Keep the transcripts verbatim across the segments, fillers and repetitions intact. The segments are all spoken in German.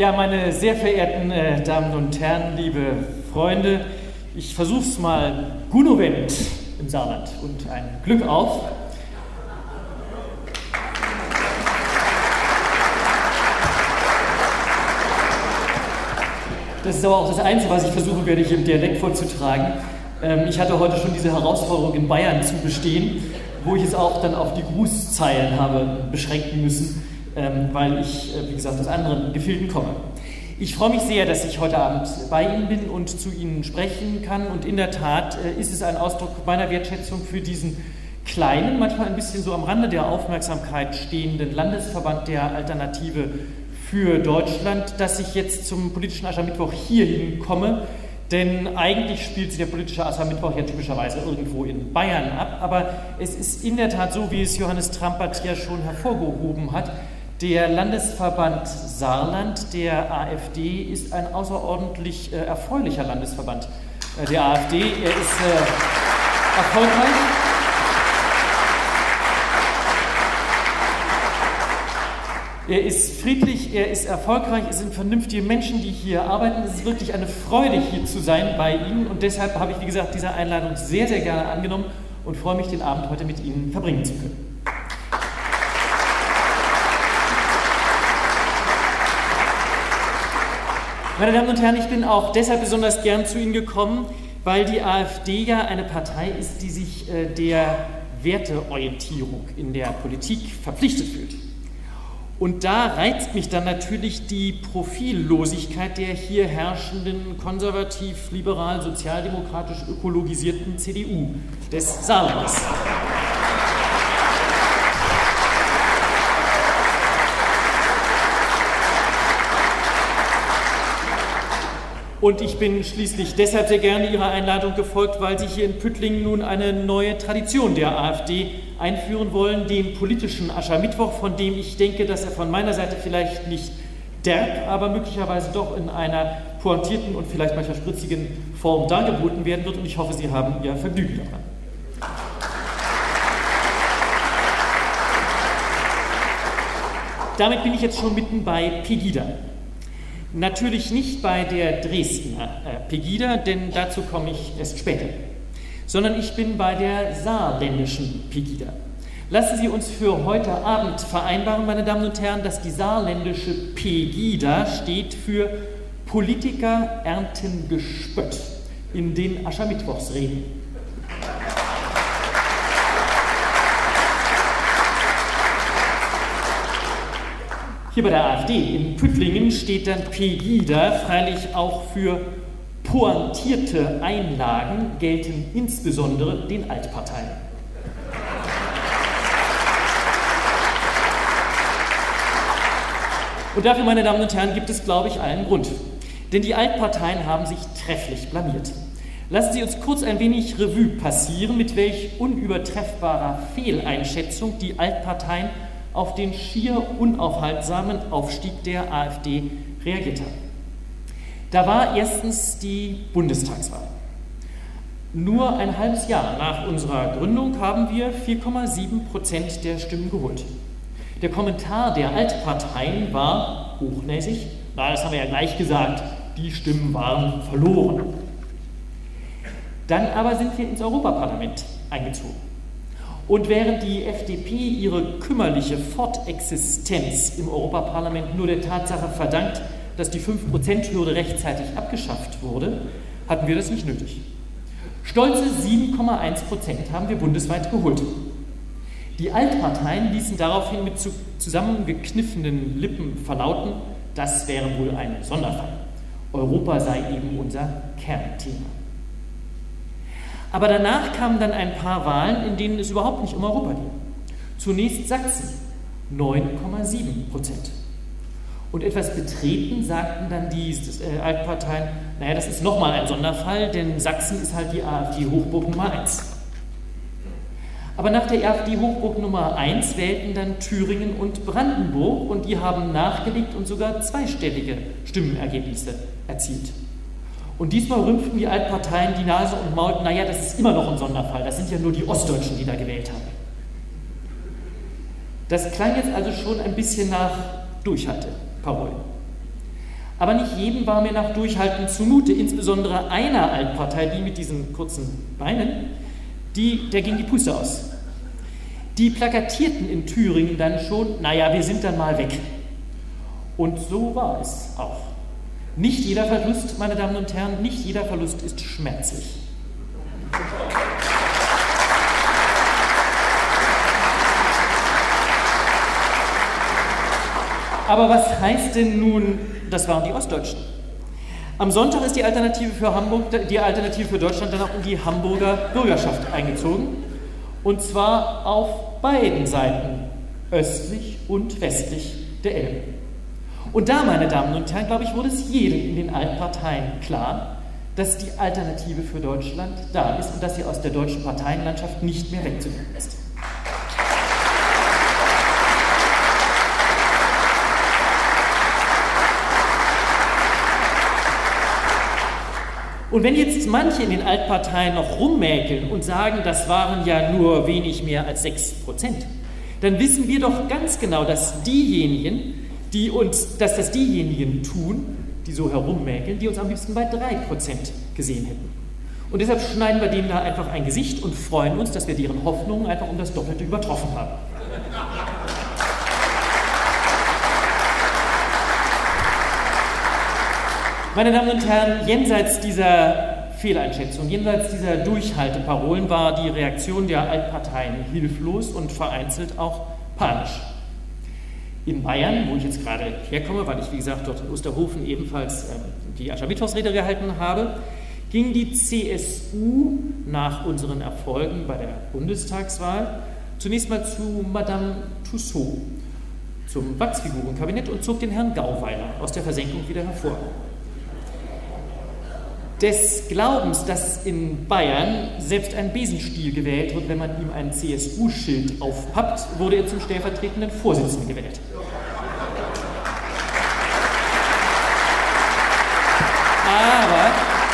Ja, meine sehr verehrten äh, Damen und Herren, liebe Freunde, ich versuch's mal. Gunnovent im Saarland und ein Glück auf. Das ist aber auch das Einzige, was ich versuchen werde, hier im Dialekt vorzutragen. Ähm, ich hatte heute schon diese Herausforderung in Bayern zu bestehen, wo ich es auch dann auf die Grußzeilen habe beschränken müssen, ähm, weil ich, äh, wie gesagt, aus anderen Gefilden komme. Ich freue mich sehr, dass ich heute Abend bei Ihnen bin und zu Ihnen sprechen kann. Und in der Tat äh, ist es ein Ausdruck meiner Wertschätzung für diesen kleinen, manchmal ein bisschen so am Rande der Aufmerksamkeit stehenden Landesverband der Alternative für Deutschland, dass ich jetzt zum politischen Aschermittwoch hierhin komme. Denn eigentlich spielt sich der politische Aschermittwoch ja typischerweise irgendwo in Bayern ab. Aber es ist in der Tat so, wie es Johannes Trampert ja schon hervorgehoben hat. Der Landesverband Saarland der AfD ist ein außerordentlich äh, erfreulicher Landesverband äh, der AfD. Er ist äh, erfolgreich. Er ist friedlich, er ist erfolgreich, es sind vernünftige Menschen, die hier arbeiten. Es ist wirklich eine Freude, hier zu sein bei Ihnen. Und deshalb habe ich, wie gesagt, diese Einladung sehr, sehr gerne angenommen und freue mich, den Abend heute mit Ihnen verbringen zu können. Meine Damen und Herren, ich bin auch deshalb besonders gern zu Ihnen gekommen, weil die AfD ja eine Partei ist, die sich äh, der Werteorientierung in der Politik verpflichtet fühlt. Und da reizt mich dann natürlich die Profillosigkeit der hier herrschenden konservativ, liberal, sozialdemokratisch ökologisierten C D U des Saarlandes. Und ich bin schließlich deshalb sehr gerne Ihrer Einladung gefolgt, weil Sie hier in Püttlingen nun eine neue Tradition der AfD einführen wollen, den politischen Aschermittwoch, von dem ich denke, dass er von meiner Seite vielleicht nicht derb, aber möglicherweise doch in einer pointierten und vielleicht manchmal spritzigen Form dargeboten werden wird. Und ich hoffe, Sie haben Ihr Vergnügen daran. Damit bin ich jetzt schon mitten bei Pegida. Natürlich nicht bei der Dresdner äh, Pegida, denn dazu komme ich erst später, sondern ich bin bei der saarländischen Pegida. Lassen Sie uns für heute Abend vereinbaren, meine Damen und Herren, dass die saarländische Pegida steht für Politiker ernten Gespött in den Aschermittwochsreden. Hier bei der AfD in Püttlingen steht dann Pegida freilich auch für pointierte Einlagen, gelten insbesondere den Altparteien. Und dafür, meine Damen und Herren, gibt es, glaube ich, einen Grund. Denn die Altparteien haben sich trefflich blamiert. Lassen Sie uns kurz ein wenig Revue passieren, mit welch unübertreffbarer Fehleinschätzung die Altparteien auf den schier unaufhaltsamen Aufstieg der AfD reagiert haben. Da war erstens die Bundestagswahl. Nur ein halbes Jahr nach unserer Gründung haben wir vier Komma sieben Prozent der Stimmen geholt. Der Kommentar der Altparteien war hochnäsig. Na, das haben wir ja gleich gesagt, die Stimmen waren verloren. Dann aber sind wir ins Europaparlament eingezogen. Und während die F D P ihre kümmerliche Fortexistenz im Europaparlament nur der Tatsache verdankt, dass die fünf Prozent Hürde rechtzeitig abgeschafft wurde, hatten wir das nicht nötig. Stolze sieben Komma eins Prozent haben wir bundesweit geholt. Die Altparteien ließen daraufhin mit zusammengekniffenen Lippen verlauten, das wäre wohl ein Sonderfall. Europa sei eben unser Kernthema. Aber danach kamen dann ein paar Wahlen, in denen es überhaupt nicht um Europa ging. Zunächst Sachsen, neun Komma sieben Prozent. Und etwas betreten sagten dann die äh, Altparteien, naja, das ist nochmal ein Sonderfall, denn Sachsen ist halt die AfD-Hochburg Nummer eins. Aber nach der AfD-Hochburg Nummer eins wählten dann Thüringen und Brandenburg und die haben nachgelegt und sogar zweistellige Stimmenergebnisse erzielt. Und diesmal rümpften die Altparteien die Nase und maulten, naja, das ist immer noch ein Sonderfall, das sind ja nur die Ostdeutschen, die da gewählt haben. Das klang jetzt also schon ein bisschen nach Durchhalteparolen. Aber nicht jedem war mehr nach Durchhalten zumute, insbesondere einer Altpartei, die mit diesen kurzen Beinen, die, der ging die Puste aus. Die plakatierten in Thüringen dann schon, naja, wir sind dann mal weg. Und so war es auch. Nicht jeder Verlust, meine Damen und Herren, nicht jeder Verlust ist schmerzlich. Aber was heißt denn nun, das waren die Ostdeutschen? Am Sonntag ist die Alternative für Hamburg, die Alternative für Deutschland dann auch in die Hamburger Bürgerschaft eingezogen. Und zwar auf beiden Seiten, östlich und westlich der Elbe. Und da, meine Damen und Herren, glaube ich, wurde es jedem in den Altparteien klar, dass die Alternative für Deutschland da ist und dass sie aus der deutschen Parteienlandschaft nicht mehr wegzudenken ist. Und wenn jetzt manche in den Altparteien noch rummäkeln und sagen, das waren ja nur wenig mehr als sechs Prozent, dann wissen wir doch ganz genau, dass diejenigen, die uns, dass das diejenigen tun, die so herummäkeln, die uns am liebsten bei drei Prozent gesehen hätten. Und deshalb schneiden wir denen da einfach ein Gesicht und freuen uns, dass wir deren Hoffnungen einfach um das Doppelte übertroffen haben. Meine Damen und Herren, jenseits dieser Fehleinschätzung, jenseits dieser Durchhalteparolen war die Reaktion der Altparteien hilflos und vereinzelt auch panisch. In Bayern, wo ich jetzt gerade herkomme, weil ich, wie gesagt, dort in Osterhofen ebenfalls äh, die Aschermittwochsrede gehalten habe, ging die C S U nach unseren Erfolgen bei der Bundestagswahl zunächst mal zu Madame Tussaud, zum Wachsfigurenkabinett und zog den Herrn Gauweiler aus der Versenkung wieder hervor. Des Glaubens, dass in Bayern selbst ein Besenstiel gewählt wird, wenn man ihm ein C S U-Schild aufpappt, wurde er zum stellvertretenden Vorsitzenden gewählt. Aber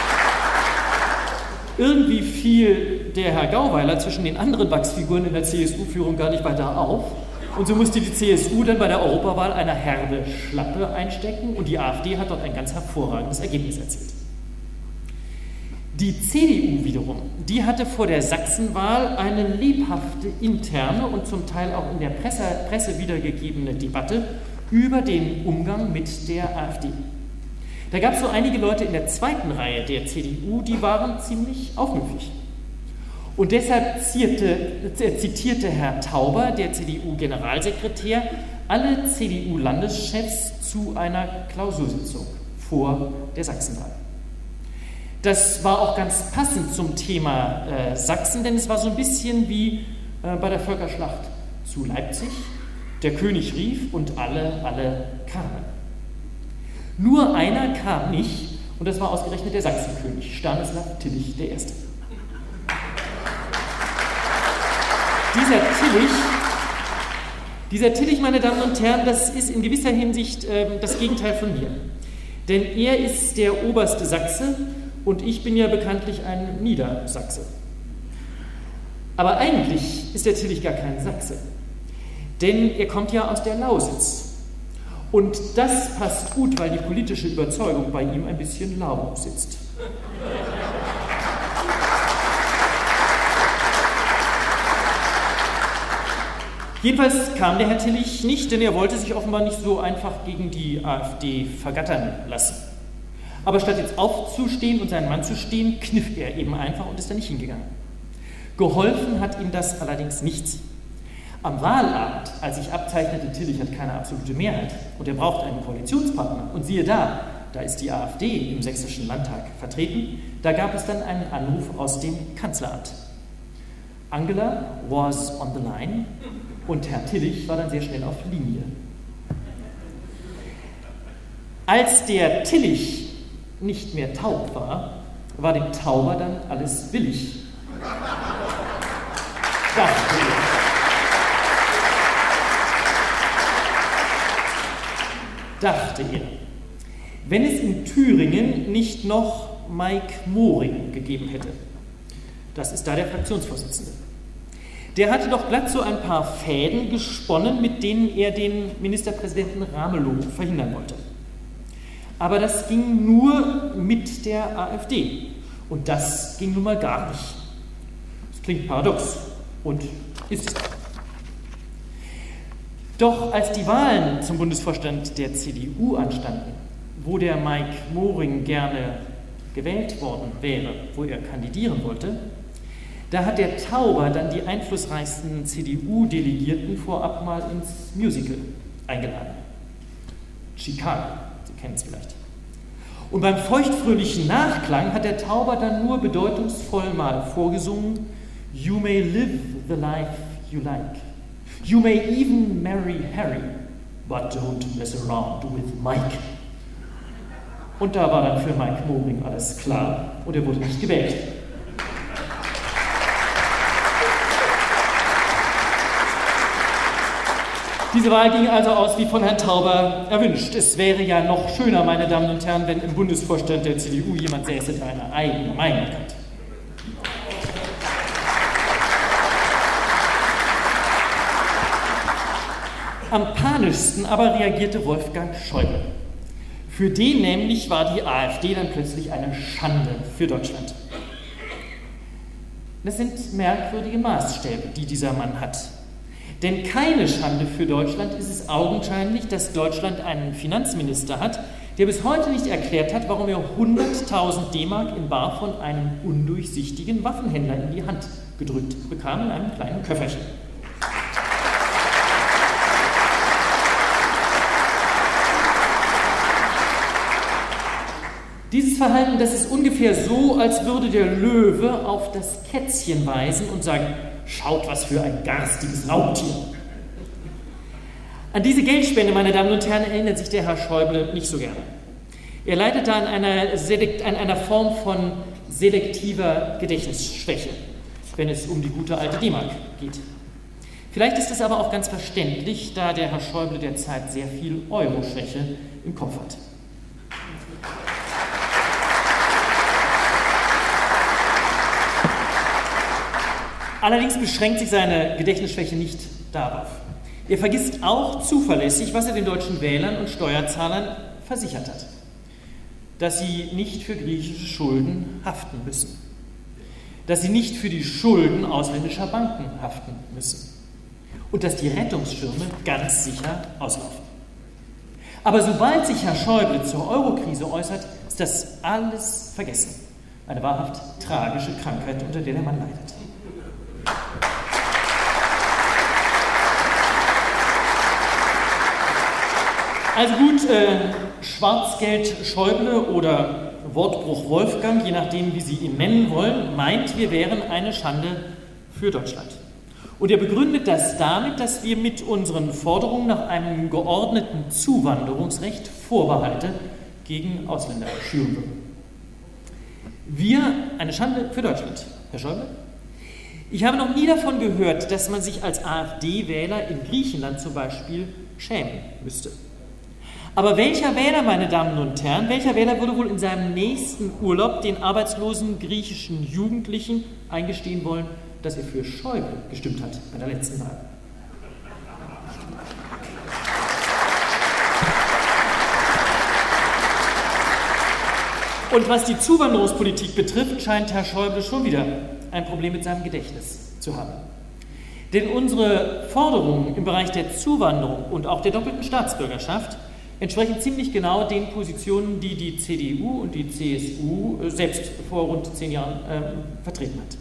irgendwie fiel der Herr Gauweiler zwischen den anderen Wachsfiguren in der C S U-Führung gar nicht weiter auf. Und so musste die C S U dann bei der Europawahl eine herbe Schlappe einstecken und die AfD hat dort ein ganz hervorragendes Ergebnis erzielt. Die C D U wiederum, die hatte vor der Sachsenwahl eine lebhafte interne und zum Teil auch in der Presse, Presse wiedergegebene Debatte über den Umgang mit der AfD. Da gab es so einige Leute in der zweiten Reihe der C D U, die waren ziemlich aufmüpfig. Und deshalb zierte, zitierte Herr Tauber, der C D U-Generalsekretär, alle C D U-Landeschefs zu einer Klausursitzung vor der Sachsenwahl. Das war auch ganz passend zum Thema äh, Sachsen, denn es war so ein bisschen wie äh, bei der Völkerschlacht zu Leipzig. Der König rief und alle, alle kamen. Nur einer kam nicht und das war ausgerechnet der Sachsenkönig, Stanislav Tillich der Erste. Dieser Tillich, dieser Tillich, meine Damen und Herren, das ist in gewisser Hinsicht äh, das Gegenteil von mir. Denn er ist der oberste Sachse und ich bin ja bekanntlich ein Niedersachse. Aber eigentlich ist der Tillich gar kein Sachse, denn er kommt ja aus der Lausitz. Und das passt gut, weil die politische Überzeugung bei ihm ein bisschen lau sitzt. Jedenfalls kam der Herr Tillich nicht, denn er wollte sich offenbar nicht so einfach gegen die AfD vergattern lassen. Aber statt jetzt aufzustehen und seinen Mann zu stehen, kniff er eben einfach und ist da nicht hingegangen. Geholfen hat ihm das allerdings nichts. Am Wahlabend, als sich abzeichnete, Tillich hat keine absolute Mehrheit und er braucht einen Koalitionspartner. Und siehe da, da ist die AfD im Sächsischen Landtag vertreten, da gab es dann einen Anruf aus dem Kanzleramt. Angela was on the line und Herr Tillich war dann sehr schnell auf Linie. Als der Tillich nicht mehr taub war, war dem Tauber dann alles willig. Dachte er. Dachte er. Wenn es in Thüringen nicht noch Mike Moring gegeben hätte. Das ist da der Fraktionsvorsitzende. Der hatte doch glatt so ein paar Fäden gesponnen, mit denen er den Ministerpräsidenten Ramelow verhindern wollte. Aber das ging nur mit der AfD. Und das ging nun mal gar nicht. Das klingt paradox und ist es. Doch als die Wahlen zum Bundesvorstand der C D U anstanden, wo der Mike Moring gerne gewählt worden wäre, wo er kandidieren wollte, da hat der Tauber dann die einflussreichsten C D U-Delegierten vorab mal ins Musical eingeladen. Chicago, Sie kennen es vielleicht. Und beim feuchtfröhlichen Nachklang hat der Tauber dann nur bedeutungsvoll mal vorgesungen: You may live the life you like. You may even marry Harry, but don't mess around with Mike. Und da war dann für Mike Moring alles klar und er wurde nicht gewählt. Diese Wahl ging also aus wie von Herrn Tauber erwünscht. Es wäre ja noch schöner, meine Damen und Herren, wenn im Bundesvorstand der C D U jemand säße, der eine eigene Meinung hat. Am panischsten aber reagierte Wolfgang Schäuble. Für den nämlich war die AfD dann plötzlich eine Schande für Deutschland. Das sind merkwürdige Maßstäbe, die dieser Mann hat. Denn keine Schande für Deutschland ist es augenscheinlich, dass Deutschland einen Finanzminister hat, der bis heute nicht erklärt hat, warum er hunderttausend D-Mark in bar von einem undurchsichtigen Waffenhändler in die Hand gedrückt bekam in einem kleinen Köfferchen. Dieses Verhalten, das ist ungefähr so, als würde der Löwe auf das Kätzchen weisen und sagen: Schaut, was für ein garstiges Raubtier. An diese Geldspende, meine Damen und Herren, erinnert sich der Herr Schäuble nicht so gerne. Er leidet da an einer, an einer Form von selektiver Gedächtnisschwäche, wenn es um die gute alte D-Mark geht. Vielleicht ist es aber auch ganz verständlich, da der Herr Schäuble derzeit sehr viel Euro-Schwäche im Kopf hat. Allerdings beschränkt sich seine Gedächtnisschwäche nicht darauf. Er vergisst auch zuverlässig, was er den deutschen Wählern und Steuerzahlern versichert hat: Dass sie nicht für griechische Schulden haften müssen, dass sie nicht für die Schulden ausländischer Banken haften müssen und dass die Rettungsschirme ganz sicher auslaufen. Aber sobald sich Herr Schäuble zur Eurokrise äußert, ist das alles vergessen. Eine wahrhaft tragische Krankheit, unter der der Mann leidet. Also gut, äh, Schwarzgeld Schäuble oder Wortbruch Wolfgang, je nachdem, wie Sie ihn nennen wollen, meint, wir wären eine Schande für Deutschland. Und er begründet das damit, dass wir mit unseren Forderungen nach einem geordneten Zuwanderungsrecht Vorbehalte gegen Ausländer schüren würden. Wir eine Schande für Deutschland, Herr Schäuble? Ich habe noch nie davon gehört, dass man sich als AfD-Wähler in Griechenland zum Beispiel schämen müsste. Aber welcher Wähler, meine Damen und Herren, welcher Wähler würde wohl in seinem nächsten Urlaub den arbeitslosen griechischen Jugendlichen eingestehen wollen, dass er für Schäuble gestimmt hat bei der letzten Wahl? Und was die Zuwanderungspolitik betrifft, scheint Herr Schäuble schon wieder ein Problem mit seinem Gedächtnis zu haben. Denn unsere Forderungen im Bereich der Zuwanderung und auch der doppelten Staatsbürgerschaft entsprechen ziemlich genau den Positionen, die die C D U und die C S U selbst vor rund zehn Jahren äh, vertreten hat.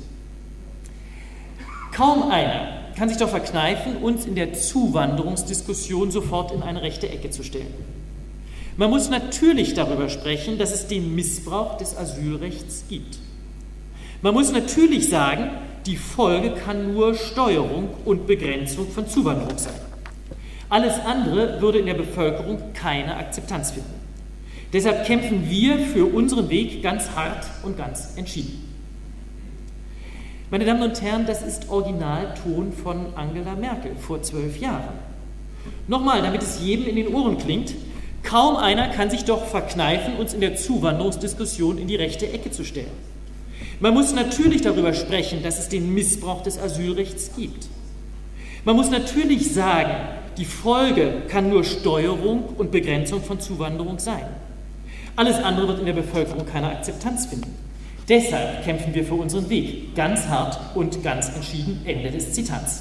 Kaum einer kann sich doch verkneifen, uns in der Zuwanderungsdiskussion sofort in eine rechte Ecke zu stellen. Man muss natürlich darüber sprechen, dass es den Missbrauch des Asylrechts gibt. Man muss natürlich sagen, die Folge kann nur Steuerung und Begrenzung von Zuwanderung sein. Alles andere würde in der Bevölkerung keine Akzeptanz finden. Deshalb kämpfen wir für unseren Weg ganz hart und ganz entschieden. Meine Damen und Herren, das ist Originalton von Angela Merkel vor zwölf Jahren. Nochmal, damit es jedem in den Ohren klingt: Kaum einer kann sich doch verkneifen, uns in der Zuwanderungsdiskussion in die rechte Ecke zu stellen. Man muss natürlich darüber sprechen, dass es den Missbrauch des Asylrechts gibt. Man muss natürlich sagen, die Folge kann nur Steuerung und Begrenzung von Zuwanderung sein. Alles andere wird in der Bevölkerung keine Akzeptanz finden. Deshalb kämpfen wir für unseren Weg, ganz hart und ganz entschieden. Ende des Zitats.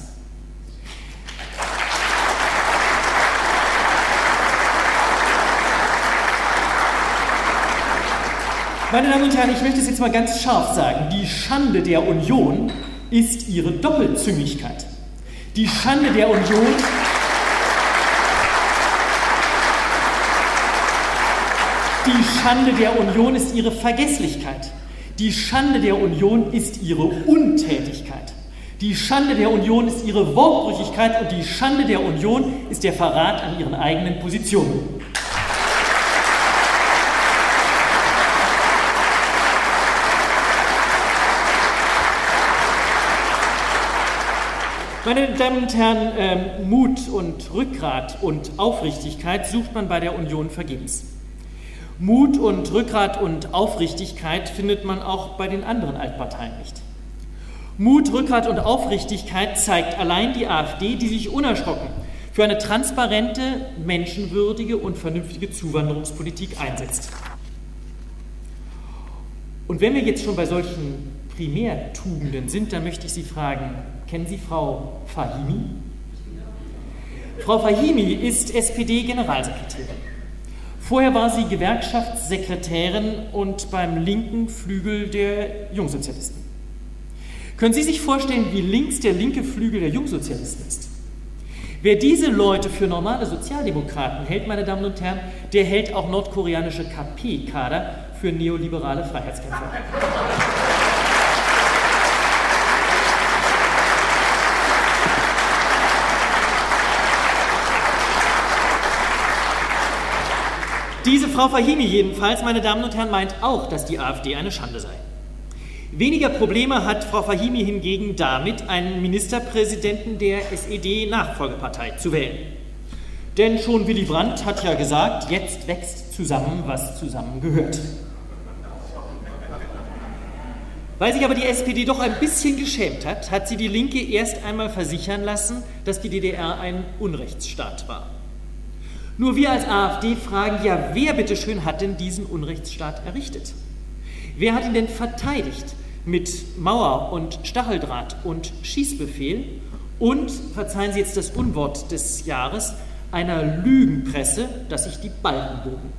Meine Damen und Herren, ich möchte es jetzt mal ganz scharf sagen. Die Schande der Union ist ihre Doppelzüngigkeit. Die Schande der Union... Die Schande der Union ist ihre Vergesslichkeit. Die Schande der Union ist ihre Untätigkeit. Die Schande der Union ist ihre Wortbrüchigkeit und die Schande der Union ist der Verrat an ihren eigenen Positionen. Meine Damen und Herren, äh, Mut und Rückgrat und Aufrichtigkeit sucht man bei der Union vergebens. Mut und Rückgrat und Aufrichtigkeit findet man auch bei den anderen Altparteien nicht. Mut, Rückgrat und Aufrichtigkeit zeigt allein die AfD, die sich unerschrocken für eine transparente, menschenwürdige und vernünftige Zuwanderungspolitik einsetzt. Und wenn wir jetzt schon bei solchen Primärtugenden sind, dann möchte ich Sie fragen, kennen Sie Frau Fahimi? Frau Fahimi ist S P D-Generalsekretärin. Vorher war sie Gewerkschaftssekretärin und beim linken Flügel der Jungsozialisten. Können Sie sich vorstellen, wie links der linke Flügel der Jungsozialisten ist? Wer diese Leute für normale Sozialdemokraten hält, meine Damen und Herren, der hält auch nordkoreanische K P-Kader für neoliberale Freiheitskämpfer. Diese Frau Fahimi jedenfalls, meine Damen und Herren, meint auch, dass die AfD eine Schande sei. Weniger Probleme hat Frau Fahimi hingegen damit, einen Ministerpräsidenten der S E D-Nachfolgepartei zu wählen. Denn schon Willy Brandt hat ja gesagt, jetzt wächst zusammen, was zusammengehört. Weil sich aber die S P D doch ein bisschen geschämt hat, hat sie die Linke erst einmal versichern lassen, dass die D D R ein Unrechtsstaat war. Nur wir als AfD fragen, ja, wer bitteschön hat denn diesen Unrechtsstaat errichtet? Wer hat ihn denn verteidigt mit Mauer und Stacheldraht und Schießbefehl und, verzeihen Sie jetzt das Unwort des Jahres, einer Lügenpresse, dass sich die Balken bogen?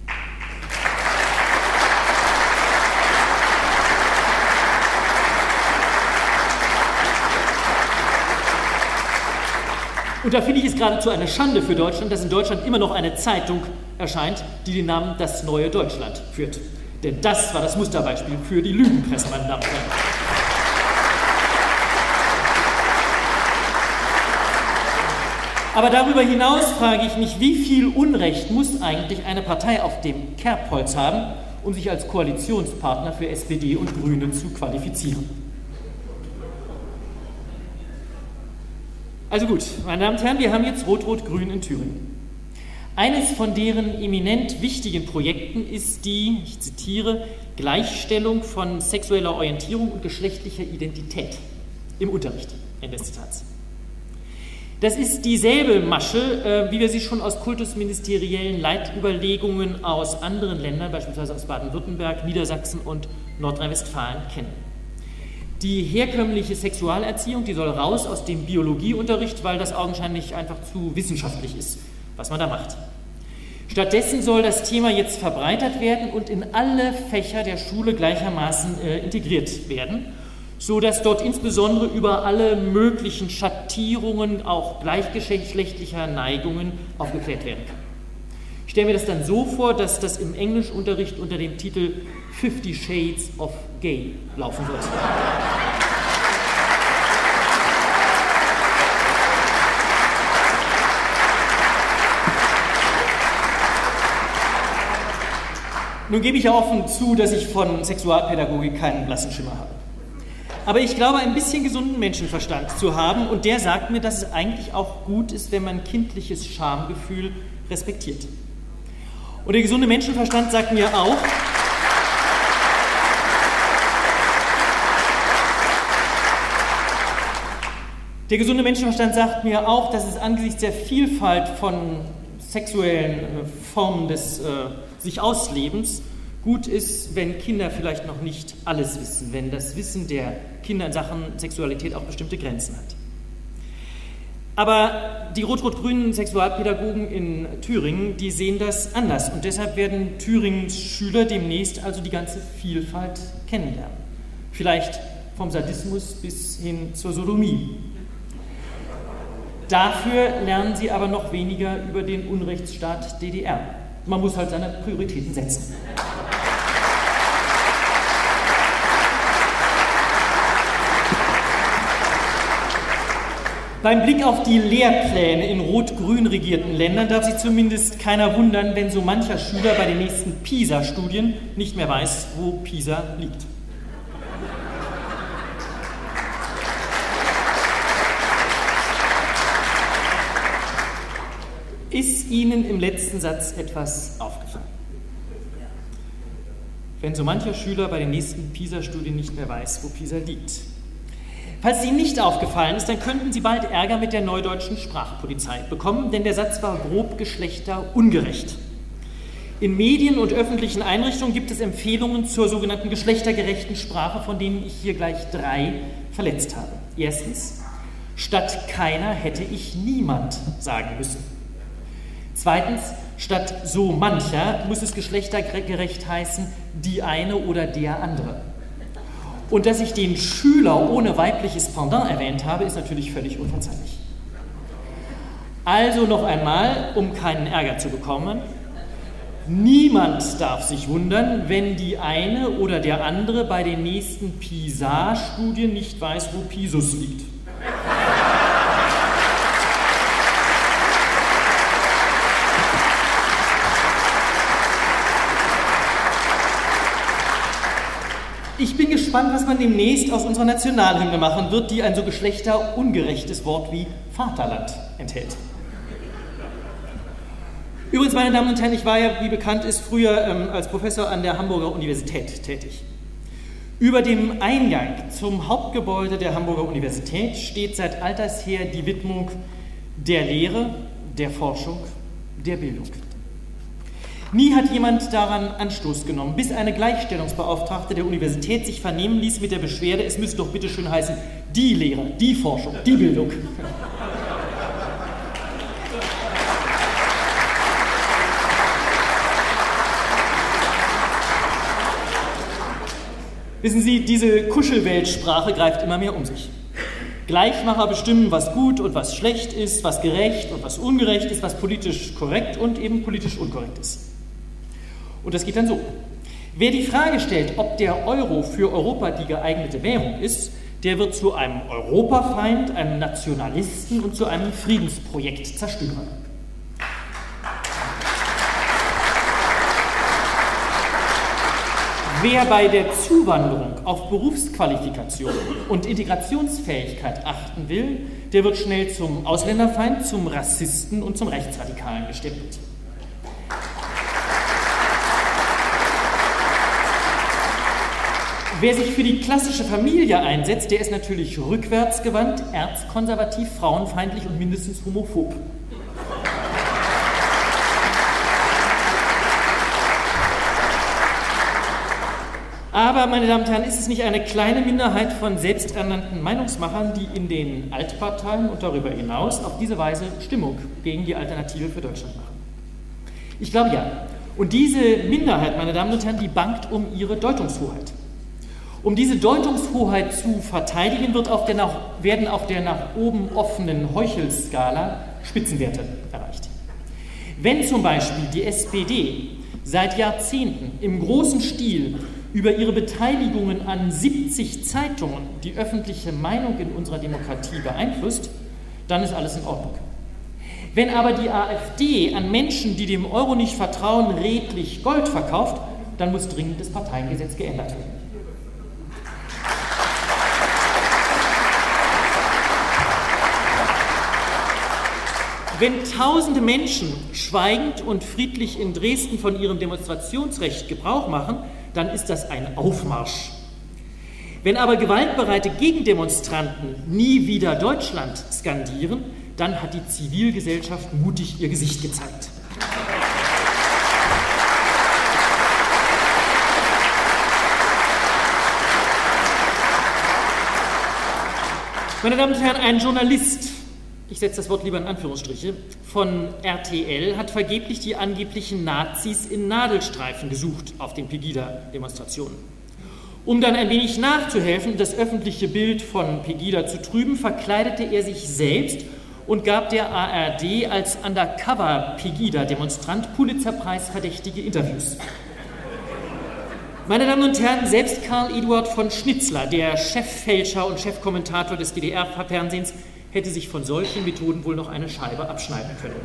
Und da finde ich es geradezu eine Schande für Deutschland, dass in Deutschland immer noch eine Zeitung erscheint, die den Namen Das Neue Deutschland führt. Denn das war das Musterbeispiel für die Lügenpresse, meine Damen und Herren. Aber darüber hinaus frage ich mich, wie viel Unrecht muss eigentlich eine Partei auf dem Kerbholz haben, um sich als Koalitionspartner für S P D und Grüne zu qualifizieren? Also gut, meine Damen und Herren, wir haben jetzt Rot-Rot-Grün in Thüringen. Eines von deren eminent wichtigen Projekten ist die, ich zitiere, Gleichstellung von sexueller Orientierung und geschlechtlicher Identität im Unterricht. Ende des Zitats. Das ist dieselbe Masche, äh, wie wir sie schon aus kultusministeriellen Leitüberlegungen aus anderen Ländern, beispielsweise aus Baden-Württemberg, Niedersachsen und Nordrhein-Westfalen, kennen. Die herkömmliche Sexualerziehung, die soll raus aus dem Biologieunterricht, weil das augenscheinlich einfach zu wissenschaftlich ist, was man da macht. Stattdessen soll das Thema jetzt verbreitert werden und in alle Fächer der Schule gleichermaßen äh, integriert werden, sodass dort insbesondere über alle möglichen Schattierungen auch gleichgeschlechtlicher Neigungen aufgeklärt werden kann. Ich stelle mir das dann so vor, dass das im Englischunterricht unter dem Titel Fifty Shades of Gay laufen wird. Nun gebe ich ja offen zu, dass ich von Sexualpädagogik keinen blassen Schimmer habe. Aber ich glaube, ein bisschen gesunden Menschenverstand zu haben, und der sagt mir, dass es eigentlich auch gut ist, wenn man kindliches Schamgefühl respektiert. Und der gesunde Menschenverstand sagt mir auch, der gesunde Menschenverstand sagt mir auch, dass es angesichts der Vielfalt von sexuellen Formen des äh, sich Auslebens gut ist, wenn Kinder vielleicht noch nicht alles wissen, wenn das Wissen der Kinder in Sachen Sexualität auch bestimmte Grenzen hat. Aber die rot-rot-grünen Sexualpädagogen in Thüringen, die sehen das anders und deshalb werden Thüringens Schüler demnächst also die ganze Vielfalt kennenlernen. Vielleicht vom Sadismus bis hin zur Sodomie. Dafür lernen sie aber noch weniger über den Unrechtsstaat D D R. Man muss halt seine Prioritäten setzen. Beim Blick auf die Lehrpläne in rot-grün regierten Ländern darf sich zumindest keiner wundern, wenn so mancher Schüler bei den nächsten PISA-Studien nicht mehr weiß, wo Pisa liegt. Ist Ihnen im letzten Satz etwas aufgefallen? Wenn so mancher Schüler bei den nächsten PISA-Studien nicht mehr weiß, wo Pisa liegt. Falls Ihnen nicht aufgefallen ist, dann könnten Sie bald Ärger mit der neudeutschen Sprachpolizei bekommen, denn der Satz war grob geschlechterungerecht. In Medien und öffentlichen Einrichtungen gibt es Empfehlungen zur sogenannten geschlechtergerechten Sprache, von denen ich hier gleich drei verletzt habe. Erstens, statt keiner hätte ich niemand sagen müssen. Zweitens, statt so mancher muss es geschlechtergerecht heißen, die eine oder der andere. Und dass ich den Schüler ohne weibliches Pendant erwähnt habe, ist natürlich völlig unverzeihlich. Also noch einmal, um keinen Ärger zu bekommen, niemand darf sich wundern, wenn die eine oder der andere bei den nächsten PISA-Studien nicht weiß, wo Pisus liegt. Ich bin gespannt, was man demnächst aus unserer Nationalhymne machen wird, die ein so geschlechterungerechtes Wort wie Vaterland enthält. Übrigens, meine Damen und Herren, ich war ja, wie bekannt ist, früher ähm, als Professor an der Hamburger Universität tätig. Über dem Eingang zum Hauptgebäude der Hamburger Universität steht seit alters her die Widmung der Lehre, der Forschung, der Bildung. Nie hat jemand daran Anstoß genommen, bis eine Gleichstellungsbeauftragte der Universität sich vernehmen ließ mit der Beschwerde, es müsse doch bitte schön heißen, die Lehre, die Forschung, die Bildung. Wissen Sie, diese Kuschelweltsprache greift immer mehr um sich. Gleichmacher bestimmen, was gut und was schlecht ist, was gerecht und was ungerecht ist, was politisch korrekt und eben politisch unkorrekt ist. Und das geht dann so. Wer die Frage stellt, ob der Euro für Europa die geeignete Währung ist, der wird zu einem Europafeind, einem Nationalisten und zu einem Friedensprojektzerstörer. Wer bei der Zuwanderung auf Berufsqualifikation und Integrationsfähigkeit achten will, der wird schnell zum Ausländerfeind, zum Rassisten und zum Rechtsradikalen gestempelt. Wer sich für die klassische Familie einsetzt, der ist natürlich rückwärtsgewandt, erzkonservativ, frauenfeindlich und mindestens homophob. Aber, meine Damen und Herren, ist es nicht eine kleine Minderheit von selbsternannten Meinungsmachern, die in den Altparteien und darüber hinaus auf diese Weise Stimmung gegen die Alternative für Deutschland machen? Ich glaube ja. Und diese Minderheit, meine Damen und Herren, die bangt um ihre Deutungshoheit. Um diese Deutungshoheit zu verteidigen, wird auf der nach, werden auf der nach oben offenen Heuchelskala Spitzenwerte erreicht. Wenn zum Beispiel die S P D seit Jahrzehnten im großen Stil über ihre Beteiligungen an siebzig Zeitungen die öffentliche Meinung in unserer Demokratie beeinflusst, dann ist alles in Ordnung. Wenn aber die AfD an Menschen, die dem Euro nicht vertrauen, redlich Gold verkauft, dann muss dringend das Parteiengesetz geändert werden. Wenn tausende Menschen schweigend und friedlich in Dresden von ihrem Demonstrationsrecht Gebrauch machen, dann ist das ein Aufmarsch. Wenn aber gewaltbereite Gegendemonstranten nie wieder Deutschland skandieren, dann hat die Zivilgesellschaft mutig ihr Gesicht gezeigt. Meine Damen und Herren, ein Journalist, ich setze das Wort lieber in Anführungsstriche, von R T L hat vergeblich die angeblichen Nazis in Nadelstreifen gesucht auf den Pegida-Demonstrationen. Um dann ein wenig nachzuhelfen, das öffentliche Bild von Pegida zu trüben, verkleidete er sich selbst und gab der A R D als Undercover-Pegida-Demonstrant Pulitzerpreis-verdächtige Interviews. Meine Damen und Herren, selbst Karl Eduard von Schnitzler, der Cheffälscher und Chefkommentator des D D R-Fernsehens, hätte sich von solchen Methoden wohl noch eine Scheibe abschneiden können.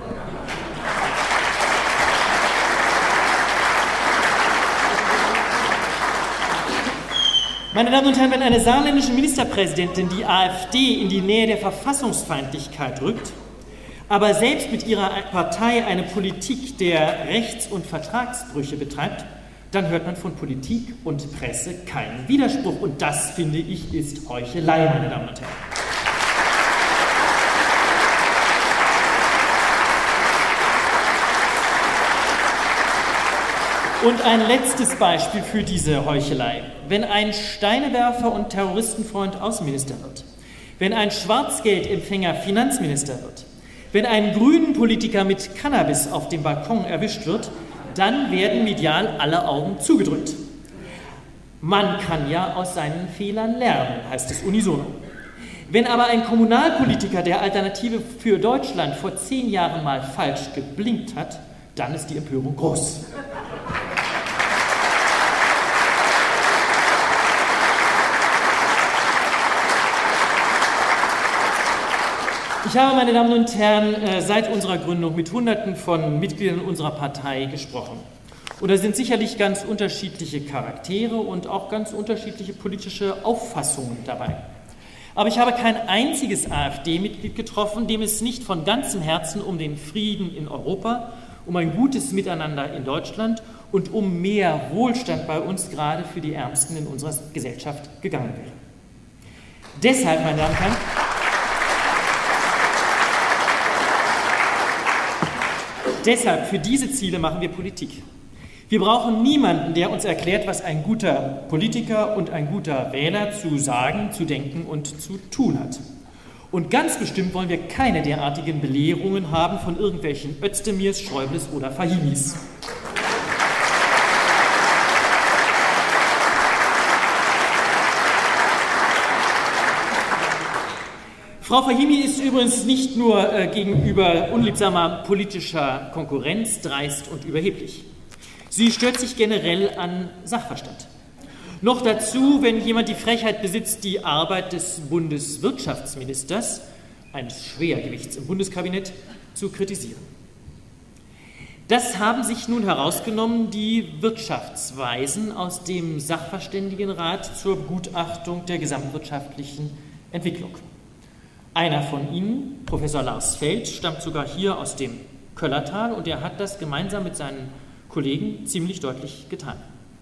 Meine Damen und Herren, wenn eine saarländische Ministerpräsidentin die AfD in die Nähe der Verfassungsfeindlichkeit rückt, aber selbst mit ihrer Partei eine Politik der Rechts- und Vertragsbrüche betreibt, dann hört man von Politik und Presse keinen Widerspruch. Und das, finde ich, ist Heuchelei, meine Damen und Herren. Und ein letztes Beispiel für diese Heuchelei. Wenn ein Steinewerfer und Terroristenfreund Außenminister wird, wenn ein Schwarzgeldempfänger Finanzminister wird, wenn ein grünen Politiker mit Cannabis auf dem Balkon erwischt wird, dann werden medial alle Augen zugedrückt. Man kann ja aus seinen Fehlern lernen, heißt es unisono. Wenn aber ein Kommunalpolitiker der Alternative für Deutschland vor zehn Jahren mal falsch geblinkt hat, dann ist die Empörung groß. Ich habe, meine Damen und Herren, seit unserer Gründung mit Hunderten von Mitgliedern unserer Partei gesprochen. Und da sind sicherlich ganz unterschiedliche Charaktere und auch ganz unterschiedliche politische Auffassungen dabei. Aber ich habe kein einziges AfD-Mitglied getroffen, dem es nicht von ganzem Herzen um den Frieden in Europa, um ein gutes Miteinander in Deutschland und um mehr Wohlstand bei uns, gerade für die Ärmsten in unserer Gesellschaft, gegangen wäre. Deshalb, meine Damen und Herren, Deshalb, für diese Ziele machen wir Politik. Wir brauchen niemanden, der uns erklärt, was ein guter Politiker und ein guter Wähler zu sagen, zu denken und zu tun hat. Und ganz bestimmt wollen wir keine derartigen Belehrungen haben von irgendwelchen Özdemirs, Schäubles oder Fahimis. Frau Fahimi ist übrigens nicht nur äh, gegenüber unliebsamer politischer Konkurrenz dreist und überheblich. Sie stört sich generell an Sachverstand. Noch dazu, wenn jemand die Frechheit besitzt, die Arbeit des Bundeswirtschaftsministers, eines Schwergewichts im Bundeskabinett, zu kritisieren. Das haben sich nun herausgenommen die Wirtschaftsweisen aus dem Sachverständigenrat zur Begutachtung der gesamtwirtschaftlichen Entwicklung. Einer von ihnen, Professor Lars Feld, stammt sogar hier aus dem Köllertal und er hat das gemeinsam mit seinen Kollegen ziemlich deutlich getan.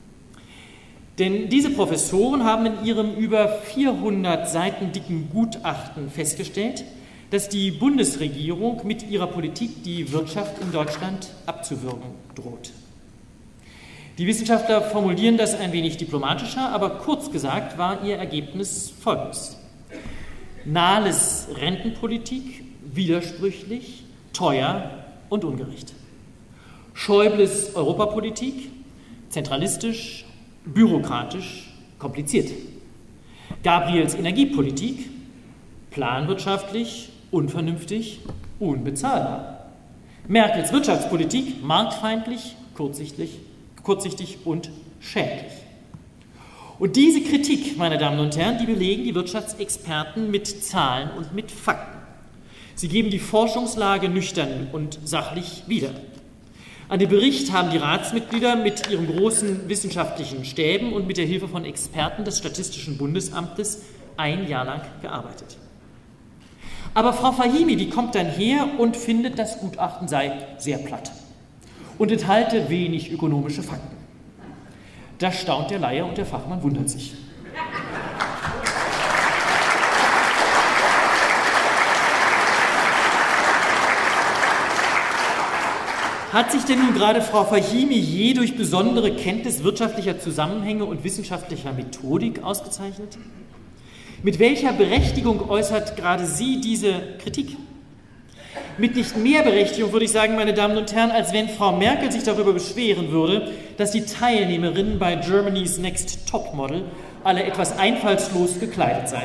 Denn diese Professoren haben in ihrem über vierhundert Seiten dicken Gutachten festgestellt, dass die Bundesregierung mit ihrer Politik die Wirtschaft in Deutschland abzuwürgen droht. Die Wissenschaftler formulieren das ein wenig diplomatischer, aber kurz gesagt war ihr Ergebnis folgendes: Nahles Rentenpolitik, widersprüchlich, teuer und ungerecht. Schäubles Europapolitik, zentralistisch, bürokratisch, kompliziert. Gabriels Energiepolitik, planwirtschaftlich, unvernünftig, unbezahlbar. Merkels Wirtschaftspolitik, marktfeindlich, kurzsichtig, kurzsichtig und schädlich. Und diese Kritik, meine Damen und Herren, die belegen die Wirtschaftsexperten mit Zahlen und mit Fakten. Sie geben die Forschungslage nüchtern und sachlich wieder. An dem Bericht haben die Ratsmitglieder mit ihren großen wissenschaftlichen Stäben und mit der Hilfe von Experten des Statistischen Bundesamtes ein Jahr lang gearbeitet. Aber Frau Fahimi, die kommt dann her und findet, das Gutachten sei sehr platt und enthalte wenig ökonomische Fakten. Da staunt der Laie und der Fachmann wundert sich. Hat sich denn nun gerade Frau Fahimi je durch besondere Kenntnis wirtschaftlicher Zusammenhänge und wissenschaftlicher Methodik ausgezeichnet? Mit welcher Berechtigung äußert gerade sie diese Kritik? Mit nicht mehr Berechtigung, würde ich sagen, meine Damen und Herren, als wenn Frau Merkel sich darüber beschweren würde, dass die Teilnehmerinnen bei Germany's Next Topmodel alle etwas einfallslos gekleidet seien.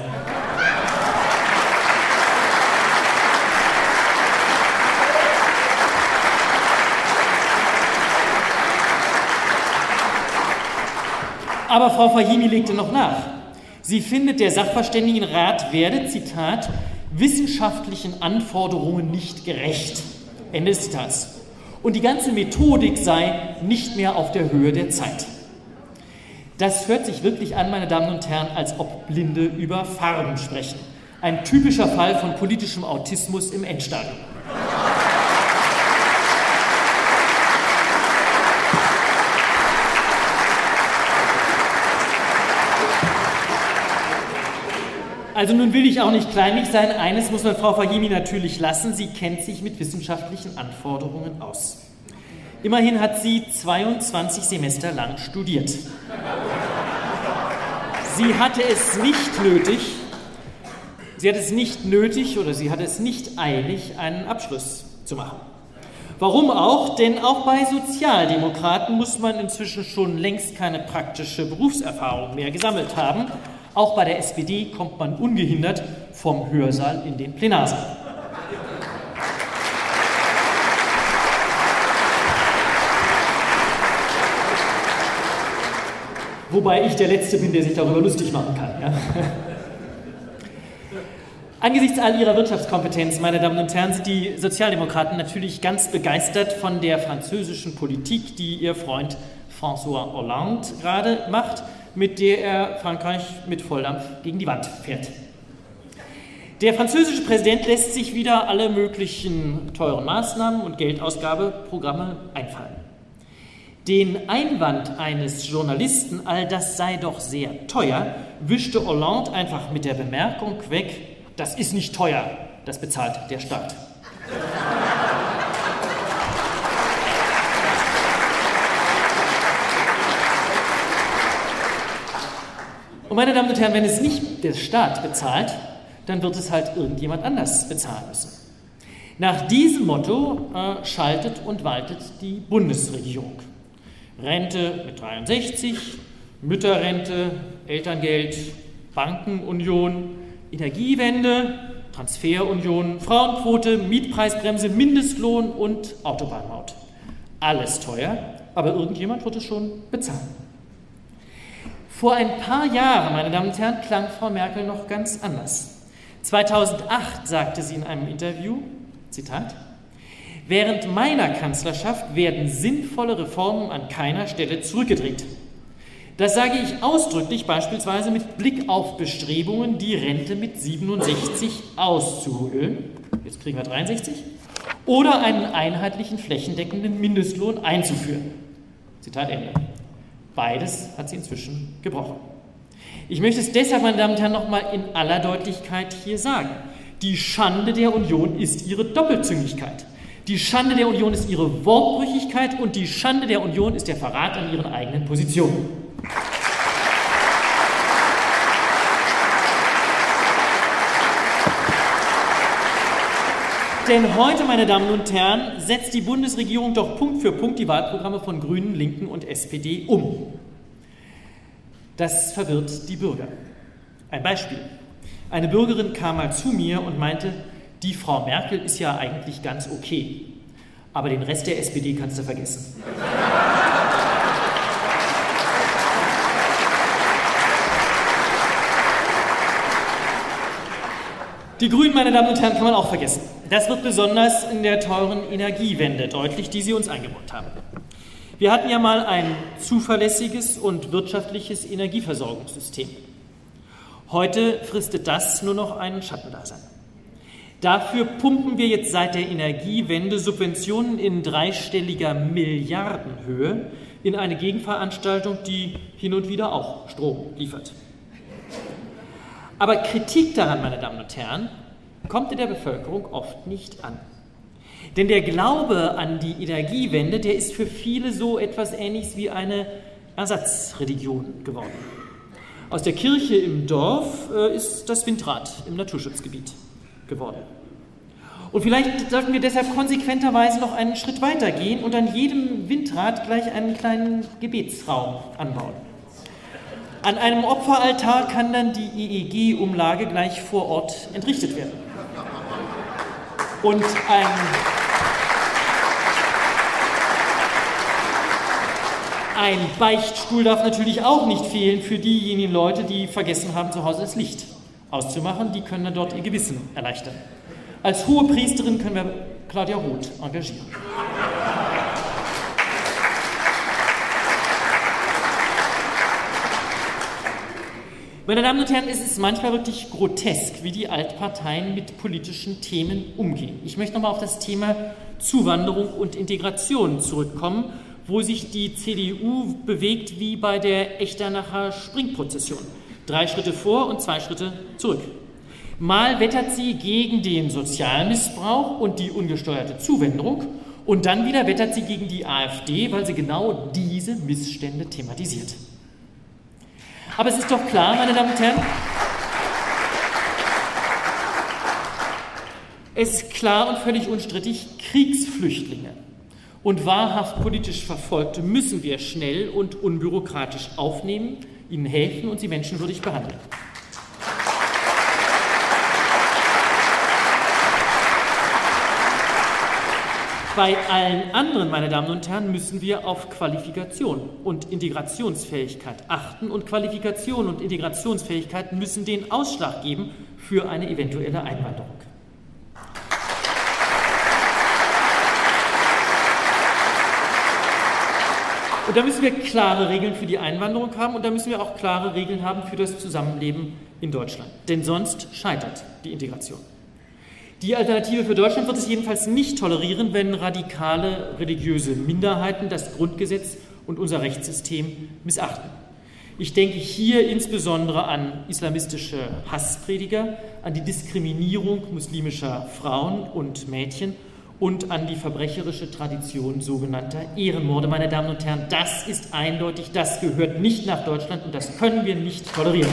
Aber Frau Fahimi legte noch nach. Sie findet, der Sachverständigenrat werde, Zitat, wissenschaftlichen Anforderungen nicht gerecht. Ende des Zitats. Und die ganze Methodik sei nicht mehr auf der Höhe der Zeit. Das hört sich wirklich an, meine Damen und Herren, als ob Blinde über Farben sprechen. Ein typischer Fall von politischem Autismus im Endstadium. Also nun will ich auch nicht kleinlich sein. Eines muss man Frau Fahimi natürlich lassen. Sie kennt sich mit wissenschaftlichen Anforderungen aus. Immerhin hat sie zweiundzwanzig Semester lang studiert. Sie hatte es nicht nötig, sie hat es nicht nötig oder sie hatte es nicht eilig, einen Abschluss zu machen. Warum auch? Denn auch bei Sozialdemokraten muss man inzwischen schon längst keine praktische Berufserfahrung mehr gesammelt haben. Auch bei der S P D kommt man ungehindert vom Hörsaal in den Plenarsaal. Wobei ich der Letzte bin, der sich darüber lustig machen kann. Ja? Angesichts all ihrer Wirtschaftskompetenz, meine Damen und Herren, sind die Sozialdemokraten natürlich ganz begeistert von der französischen Politik, die ihr Freund François Hollande gerade macht, mit der er Frankreich mit Volldampf gegen die Wand fährt. Der französische Präsident lässt sich wieder alle möglichen teuren Maßnahmen und Geldausgabeprogramme einfallen. Den Einwand eines Journalisten, all das sei doch sehr teuer, wischte Hollande einfach mit der Bemerkung weg, das ist nicht teuer, das bezahlt der Staat. Und meine Damen und Herren, wenn es nicht der Staat bezahlt, dann wird es halt irgendjemand anders bezahlen müssen. Nach diesem Motto äh, schaltet und waltet die Bundesregierung. Rente mit dreiundsechzig, Mütterrente, Elterngeld, Bankenunion, Energiewende, Transferunion, Frauenquote, Mietpreisbremse, Mindestlohn und Autobahnmaut. Alles teuer, aber irgendjemand wird es schon bezahlen. Vor ein paar Jahren, meine Damen und Herren, klang Frau Merkel noch ganz anders. zweitausendacht sagte sie in einem Interview, Zitat, während meiner Kanzlerschaft werden sinnvolle Reformen an keiner Stelle zurückgedreht. Das sage ich ausdrücklich, beispielsweise mit Blick auf Bestrebungen, die Rente mit siebenundsechzig auszuhöhlen, jetzt kriegen wir dreiundsechzig, oder einen einheitlichen flächendeckenden Mindestlohn einzuführen. Zitat Ende. Beides hat sie inzwischen gebrochen. Ich möchte es deshalb, meine Damen und Herren, nochmal in aller Deutlichkeit hier sagen. Die Schande der Union ist ihre Doppelzüngigkeit. Die Schande der Union ist ihre Wortbrüchigkeit und die Schande der Union ist der Verrat an ihren eigenen Positionen. Denn heute, meine Damen und Herren, setzt die Bundesregierung doch Punkt für Punkt die Wahlprogramme von Grünen, Linken und S P D um. Das verwirrt die Bürger. Ein Beispiel. Eine Bürgerin kam mal zu mir und meinte, die Frau Merkel ist ja eigentlich ganz okay, aber den Rest der S P D kannst du vergessen. Die Grünen, meine Damen und Herren, kann man auch vergessen. Das wird besonders in der teuren Energiewende deutlich, die Sie uns eingebaut haben. Wir hatten ja mal ein zuverlässiges und wirtschaftliches Energieversorgungssystem. Heute fristet das nur noch ein Schattendasein. Dafür pumpen wir jetzt seit der Energiewende Subventionen in dreistelliger Milliardenhöhe in eine Gegenveranstaltung, die hin und wieder auch Strom liefert. Aber Kritik daran, meine Damen und Herren, kommt in der Bevölkerung oft nicht an. Denn der Glaube an die Energiewende, der ist für viele so etwas Ähnliches wie eine Ersatzreligion geworden. Aus der Kirche im Dorf äh, ist das Windrad im Naturschutzgebiet geworden. Und vielleicht sollten wir deshalb konsequenterweise noch einen Schritt weiter gehen und an jedem Windrad gleich einen kleinen Gebetsraum anbauen. An einem Opferaltar kann dann die E E G-Umlage gleich vor Ort entrichtet werden. Und ein, ein Beichtstuhl darf natürlich auch nicht fehlen für diejenigen Leute, die vergessen haben, zu Hause das Licht auszumachen. Die können dann dort ihr Gewissen erleichtern. Als hohe Priesterin können wir Claudia Roth engagieren. Meine Damen und Herren, es ist manchmal wirklich grotesk, wie die Altparteien mit politischen Themen umgehen. Ich möchte nochmal auf das Thema Zuwanderung und Integration zurückkommen, wo sich die C D U bewegt wie bei der Echternacher Springprozession. Drei Schritte vor und zwei Schritte zurück. Mal wettert sie gegen den Sozialmissbrauch und die ungesteuerte Zuwanderung und dann wieder wettert sie gegen die AfD, weil sie genau diese Missstände thematisiert. Aber es ist doch klar, meine Damen und Herren, es ist klar und völlig unstrittig, Kriegsflüchtlinge und wahrhaft politisch Verfolgte müssen wir schnell und unbürokratisch aufnehmen, ihnen helfen und sie menschenwürdig behandeln. Bei allen anderen, meine Damen und Herren, müssen wir auf Qualifikation und Integrationsfähigkeit achten und Qualifikation und Integrationsfähigkeit müssen den Ausschlag geben für eine eventuelle Einwanderung. Und da müssen wir klare Regeln für die Einwanderung haben und da müssen wir auch klare Regeln haben für das Zusammenleben in Deutschland. Denn sonst scheitert die Integration. Die Alternative für Deutschland wird es jedenfalls nicht tolerieren, wenn radikale religiöse Minderheiten das Grundgesetz und unser Rechtssystem missachten. Ich denke hier insbesondere an islamistische Hassprediger, an die Diskriminierung muslimischer Frauen und Mädchen und an die verbrecherische Tradition sogenannter Ehrenmorde. Meine Damen und Herren, das ist eindeutig, das gehört nicht nach Deutschland und das können wir nicht tolerieren.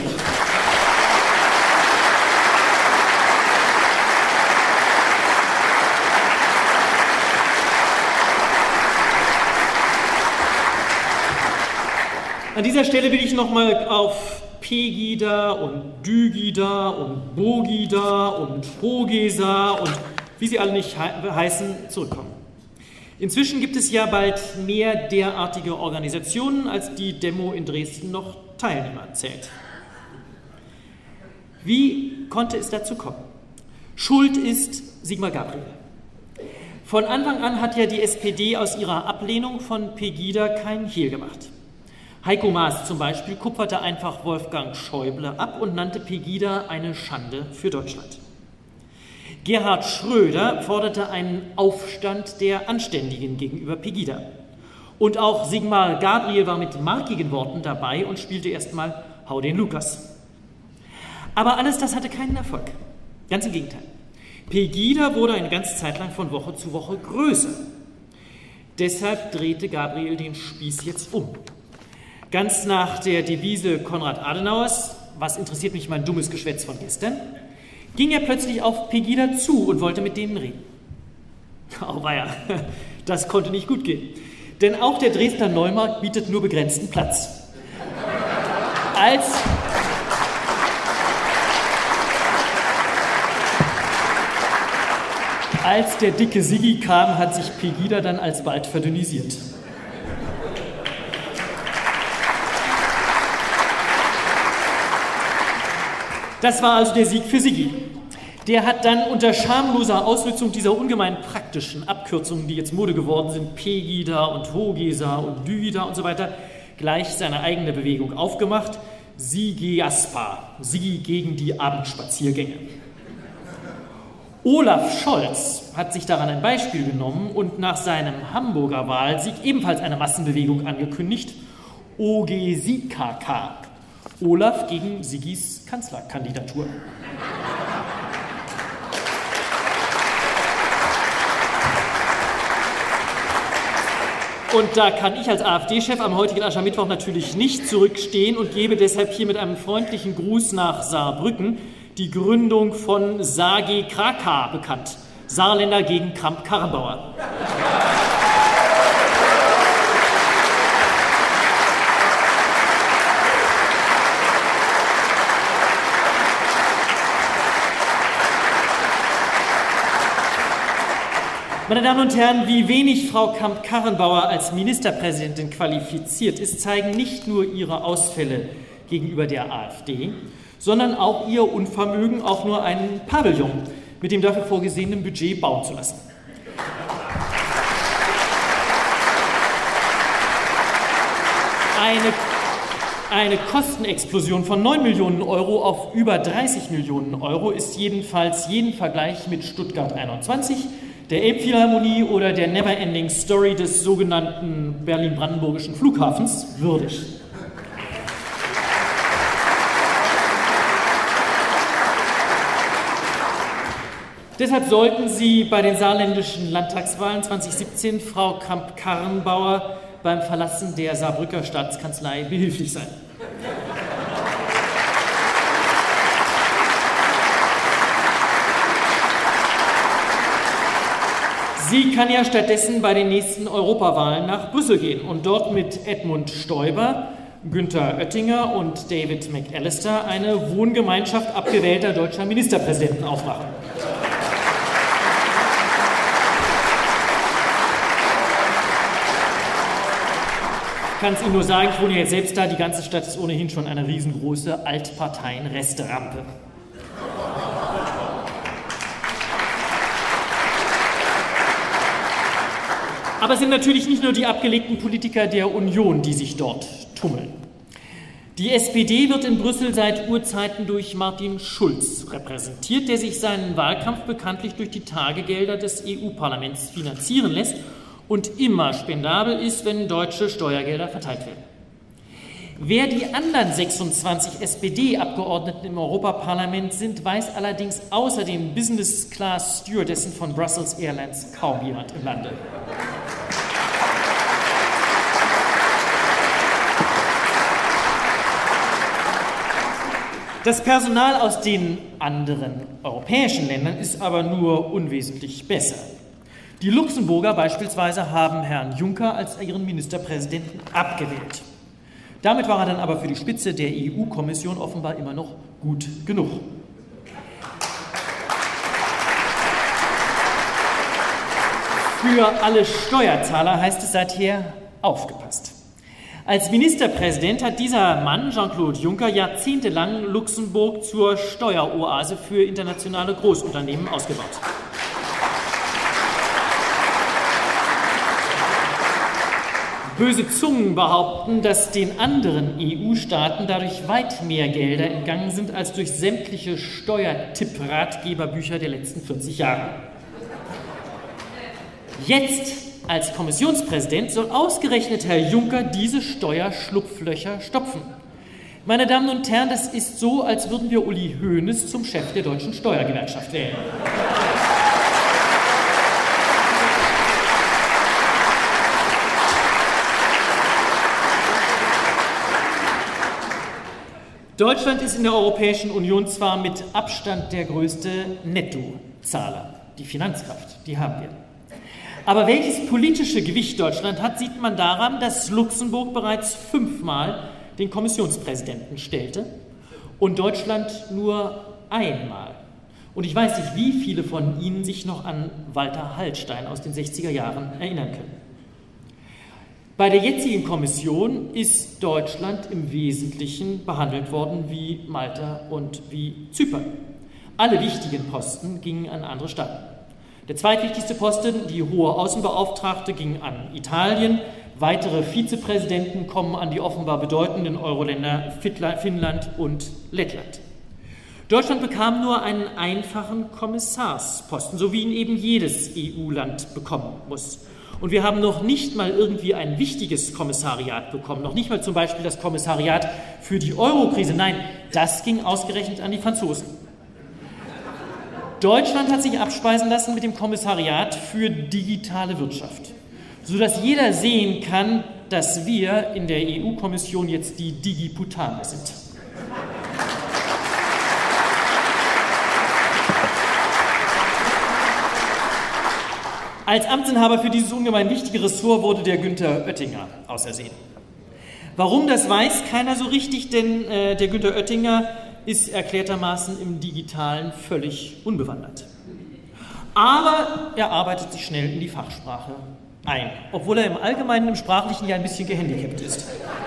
An dieser Stelle will ich nochmal auf Pegida und Dygida und Bogida und Hogesa und wie sie alle nicht he heißen, zurückkommen. Inzwischen gibt es ja bald mehr derartige Organisationen, als die Demo in Dresden noch Teilnehmer zählt. Wie konnte es dazu kommen? Schuld ist Sigmar Gabriel. Von Anfang an hat ja die S P D aus ihrer Ablehnung von Pegida kein Hehl gemacht. Heiko Maas zum Beispiel kupferte einfach Wolfgang Schäuble ab und nannte Pegida eine Schande für Deutschland. Gerhard Schröder forderte einen Aufstand der Anständigen gegenüber Pegida. Und auch Sigmar Gabriel war mit markigen Worten dabei und spielte erstmal Hau den Lukas. Aber alles das hatte keinen Erfolg. Ganz im Gegenteil. Pegida wurde eine ganze Zeit lang von Woche zu Woche größer. Deshalb drehte Gabriel den Spieß jetzt um. Ganz nach der Devise Konrad Adenauers, was interessiert mich mein dummes Geschwätz von gestern, ging er plötzlich auf Pegida zu und wollte mit denen reden. Auweia, das konnte nicht gut gehen. Denn auch der Dresdner Neumarkt bietet nur begrenzten Platz. Als, als der dicke Siggi kam, hat sich Pegida dann alsbald verdünnisiert. Das war also der Sieg für Siggi. Der hat dann unter schamloser Ausnutzung dieser ungemein praktischen Abkürzungen, die jetzt Mode geworden sind, Pegida und Hogesa und Dygida und so weiter, gleich seine eigene Bewegung aufgemacht. Sigiaspa, Siggi gegen die Abendspaziergänge. Olaf Scholz hat sich daran ein Beispiel genommen und nach seinem Hamburger Wahlsieg ebenfalls eine Massenbewegung angekündigt, O G S I K K. Olaf gegen Siggis Kanzlerkandidatur. Und da kann ich als AfD-Chef am heutigen Aschermittwoch natürlich nicht zurückstehen und gebe deshalb hier mit einem freundlichen Gruß nach Saarbrücken die Gründung von Saarg Kraka bekannt. Saarländer gegen Kramp-Karrenbauer. Meine Damen und Herren, wie wenig Frau Kramp-Karrenbauer als Ministerpräsidentin qualifiziert ist, zeigen nicht nur ihre Ausfälle gegenüber der AfD, sondern auch ihr Unvermögen, auch nur einen Pavillon mit dem dafür vorgesehenen Budget bauen zu lassen. Eine, eine Kostenexplosion von neun Millionen Euro auf über dreißig Millionen Euro ist jedenfalls jeden Vergleich mit Stuttgart einundzwanzig, der Elbphilharmonie oder der Neverending Story des sogenannten Berlin-Brandenburgischen Flughafens würdig. Deshalb sollten Sie bei den saarländischen Landtagswahlen zweitausendsiebzehn Frau Kramp-Karrenbauer beim Verlassen der Saarbrücker Staatskanzlei behilflich sein. Sie kann ja stattdessen bei den nächsten Europawahlen nach Brüssel gehen und dort mit Edmund Stoiber, Günther Oettinger und David McAllister eine Wohngemeinschaft abgewählter deutscher Ministerpräsidenten aufmachen. Ich kann es Ihnen nur sagen, ich wohne jetzt selbst da, die ganze Stadt ist ohnehin schon eine riesengroße Altparteien-Resterampe. Aber es sind natürlich nicht nur die abgelegten Politiker der Union, die sich dort tummeln. Die S P D wird in Brüssel seit Urzeiten durch Martin Schulz repräsentiert, der sich seinen Wahlkampf bekanntlich durch die Tagegelder des E U-Parlaments finanzieren lässt und immer spendabel ist, wenn deutsche Steuergelder verteilt werden. Wer die anderen sechsundzwanzig S P D-Abgeordneten im Europaparlament sind, weiß allerdings außer den Business-Class-Stewardessen von Brussels Airlines kaum jemand im Lande. Das Personal aus den anderen europäischen Ländern ist aber nur unwesentlich besser. Die Luxemburger beispielsweise haben Herrn Juncker als ihren Ministerpräsidenten abgewählt. Damit war er dann aber für die Spitze der E U-Kommission offenbar immer noch gut genug. Für alle Steuerzahler heißt es seither aufgepasst. Als Ministerpräsident hat dieser Mann, Jean-Claude Juncker, jahrzehntelang Luxemburg zur Steueroase für internationale Großunternehmen ausgebaut. Böse Zungen behaupten, dass den anderen E U-Staaten dadurch weit mehr Gelder entgangen sind als durch sämtliche Steuertipp-Ratgeberbücher der letzten vierzig Jahre. Jetzt als Kommissionspräsident soll ausgerechnet Herr Juncker diese Steuerschlupflöcher stopfen. Meine Damen und Herren, das ist so, als würden wir Uli Hoeneß zum Chef der deutschen Steuergewerkschaft wählen. Deutschland ist in der Europäischen Union zwar mit Abstand der größte Nettozahler. Die Finanzkraft, die haben wir. Aber welches politische Gewicht Deutschland hat, sieht man daran, dass Luxemburg bereits fünfmal den Kommissionspräsidenten stellte und Deutschland nur einmal. Und ich weiß nicht, wie viele von Ihnen sich noch an Walter Hallstein aus den sechziger Jahren erinnern können. Bei der jetzigen Kommission ist Deutschland im Wesentlichen behandelt worden wie Malta und wie Zypern. Alle wichtigen Posten gingen an andere Staaten. Der zweitwichtigste Posten, die hohe Außenbeauftragte, ging an Italien. Weitere Vizepräsidenten kommen an die offenbar bedeutenden Euro-Länder Finnland und Lettland. Deutschland bekam nur einen einfachen Kommissarsposten, so wie ihn eben jedes E U-Land bekommen muss. Und wir haben noch nicht mal irgendwie ein wichtiges Kommissariat bekommen, noch nicht mal zum Beispiel das Kommissariat für die Euro-Krise. Nein, das ging ausgerechnet an die Franzosen. Deutschland hat sich abspeisen lassen mit dem Kommissariat für digitale Wirtschaft. sodass jeder sehen kann, dass wir in der E U-Kommission jetzt die Digiputane sind. Als Amtsinhaber für dieses ungemein wichtige Ressort wurde der Günther Oettinger ausersehen. Warum, das weiß keiner so richtig, denn äh, der Günther Oettinger ist erklärtermaßen im Digitalen völlig unbewandert. Aber er arbeitet sich schnell in die Fachsprache ein, obwohl er im Allgemeinen im Sprachlichen ja ein bisschen gehandicapt ist.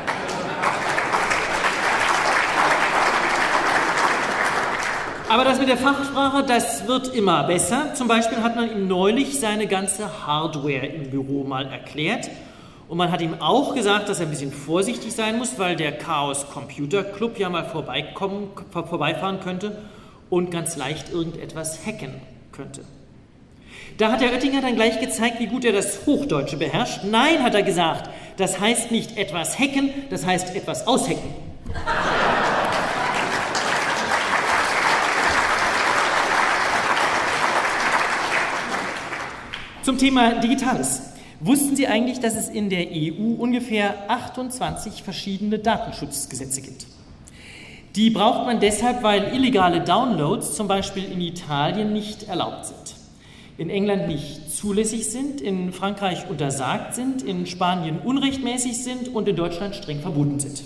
Aber das mit der Fachsprache, das wird immer besser. Zum Beispiel hat man ihm neulich seine ganze Hardware im Büro mal erklärt. Und man hat ihm auch gesagt, dass er ein bisschen vorsichtig sein muss, weil der Chaos Computer Club ja mal vorbeikommen, vorbeifahren könnte und ganz leicht irgendetwas hacken könnte. Da hat der Oettinger dann gleich gezeigt, wie gut er das Hochdeutsche beherrscht. Nein, hat er gesagt, das heißt nicht etwas hacken, das heißt etwas aushacken. Zum Thema Digitales. Wussten Sie eigentlich, dass es in der E U ungefähr achtundzwanzig verschiedene Datenschutzgesetze gibt? Die braucht man deshalb, weil illegale Downloads zum Beispiel in Italien nicht erlaubt sind, in England nicht zulässig sind, in Frankreich untersagt sind, in Spanien unrechtmäßig sind und in Deutschland streng verboten sind.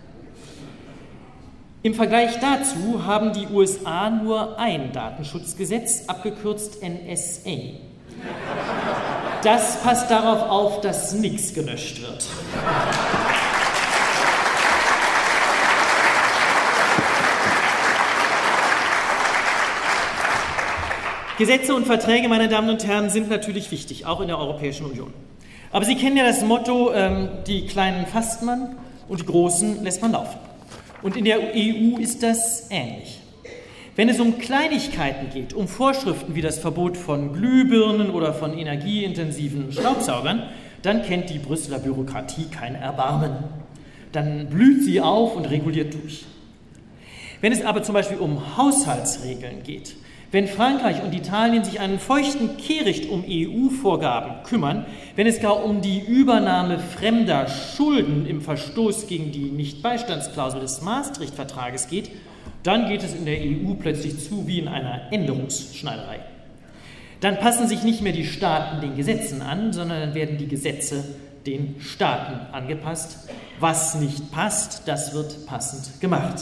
Im Vergleich dazu haben die U S A nur ein Datenschutzgesetz, abgekürzt N S A. Das passt darauf auf, dass nichts gelöscht wird. Gesetze und Verträge, meine Damen und Herren, sind natürlich wichtig, auch in der Europäischen Union. Aber Sie kennen ja das Motto, ähm, die Kleinen fasst man und die Großen lässt man laufen. Und in der E U ist das ähnlich. Wenn es um Kleinigkeiten geht, um Vorschriften wie das Verbot von Glühbirnen oder von energieintensiven Staubsaugern, dann kennt die Brüsseler Bürokratie kein Erbarmen. Dann blüht sie auf und reguliert durch. Wenn es aber zum Beispiel um Haushaltsregeln geht, wenn Frankreich und Italien sich einen feuchten Kehricht um E U-Vorgaben kümmern, wenn es gar um die Übernahme fremder Schulden im Verstoß gegen die Nichtbeistandsklausel des Maastricht-Vertrages geht, dann geht es in der E U plötzlich zu wie in einer Änderungsschneiderei. Dann passen sich nicht mehr die Staaten den Gesetzen an, sondern dann werden die Gesetze den Staaten angepasst. Was nicht passt, das wird passend gemacht.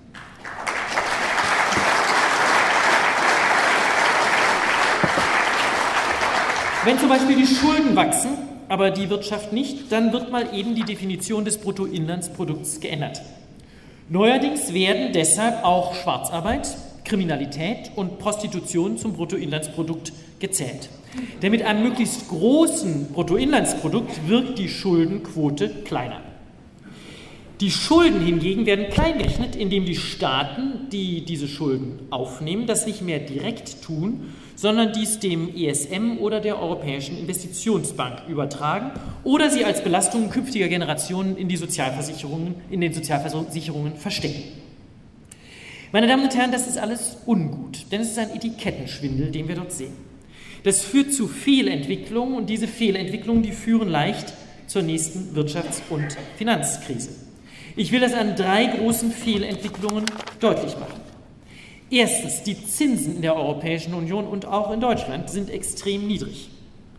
Wenn zum Beispiel die Schulden wachsen, aber die Wirtschaft nicht, dann wird mal eben die Definition des Bruttoinlandsprodukts geändert. Neuerdings werden deshalb auch Schwarzarbeit, Kriminalität und Prostitution zum Bruttoinlandsprodukt gezählt. Denn mit einem möglichst großen Bruttoinlandsprodukt wirkt die Schuldenquote kleiner. Die Schulden hingegen werden kleingerechnet, indem die Staaten, die diese Schulden aufnehmen, das nicht mehr direkt tun, sondern dies dem E S M oder der Europäischen Investitionsbank übertragen oder sie als Belastungen künftiger Generationen in die Sozialversicherungen, in den Sozialversicherungen verstecken. Meine Damen und Herren, das ist alles ungut, denn es ist ein Etikettenschwindel, den wir dort sehen. Das führt zu Fehlentwicklungen und diese Fehlentwicklungen, die führen leicht zur nächsten Wirtschafts- und Finanzkrise. Ich will das an drei großen Fehlentwicklungen deutlich machen. Erstens, die Zinsen in der Europäischen Union und auch in Deutschland sind extrem niedrig.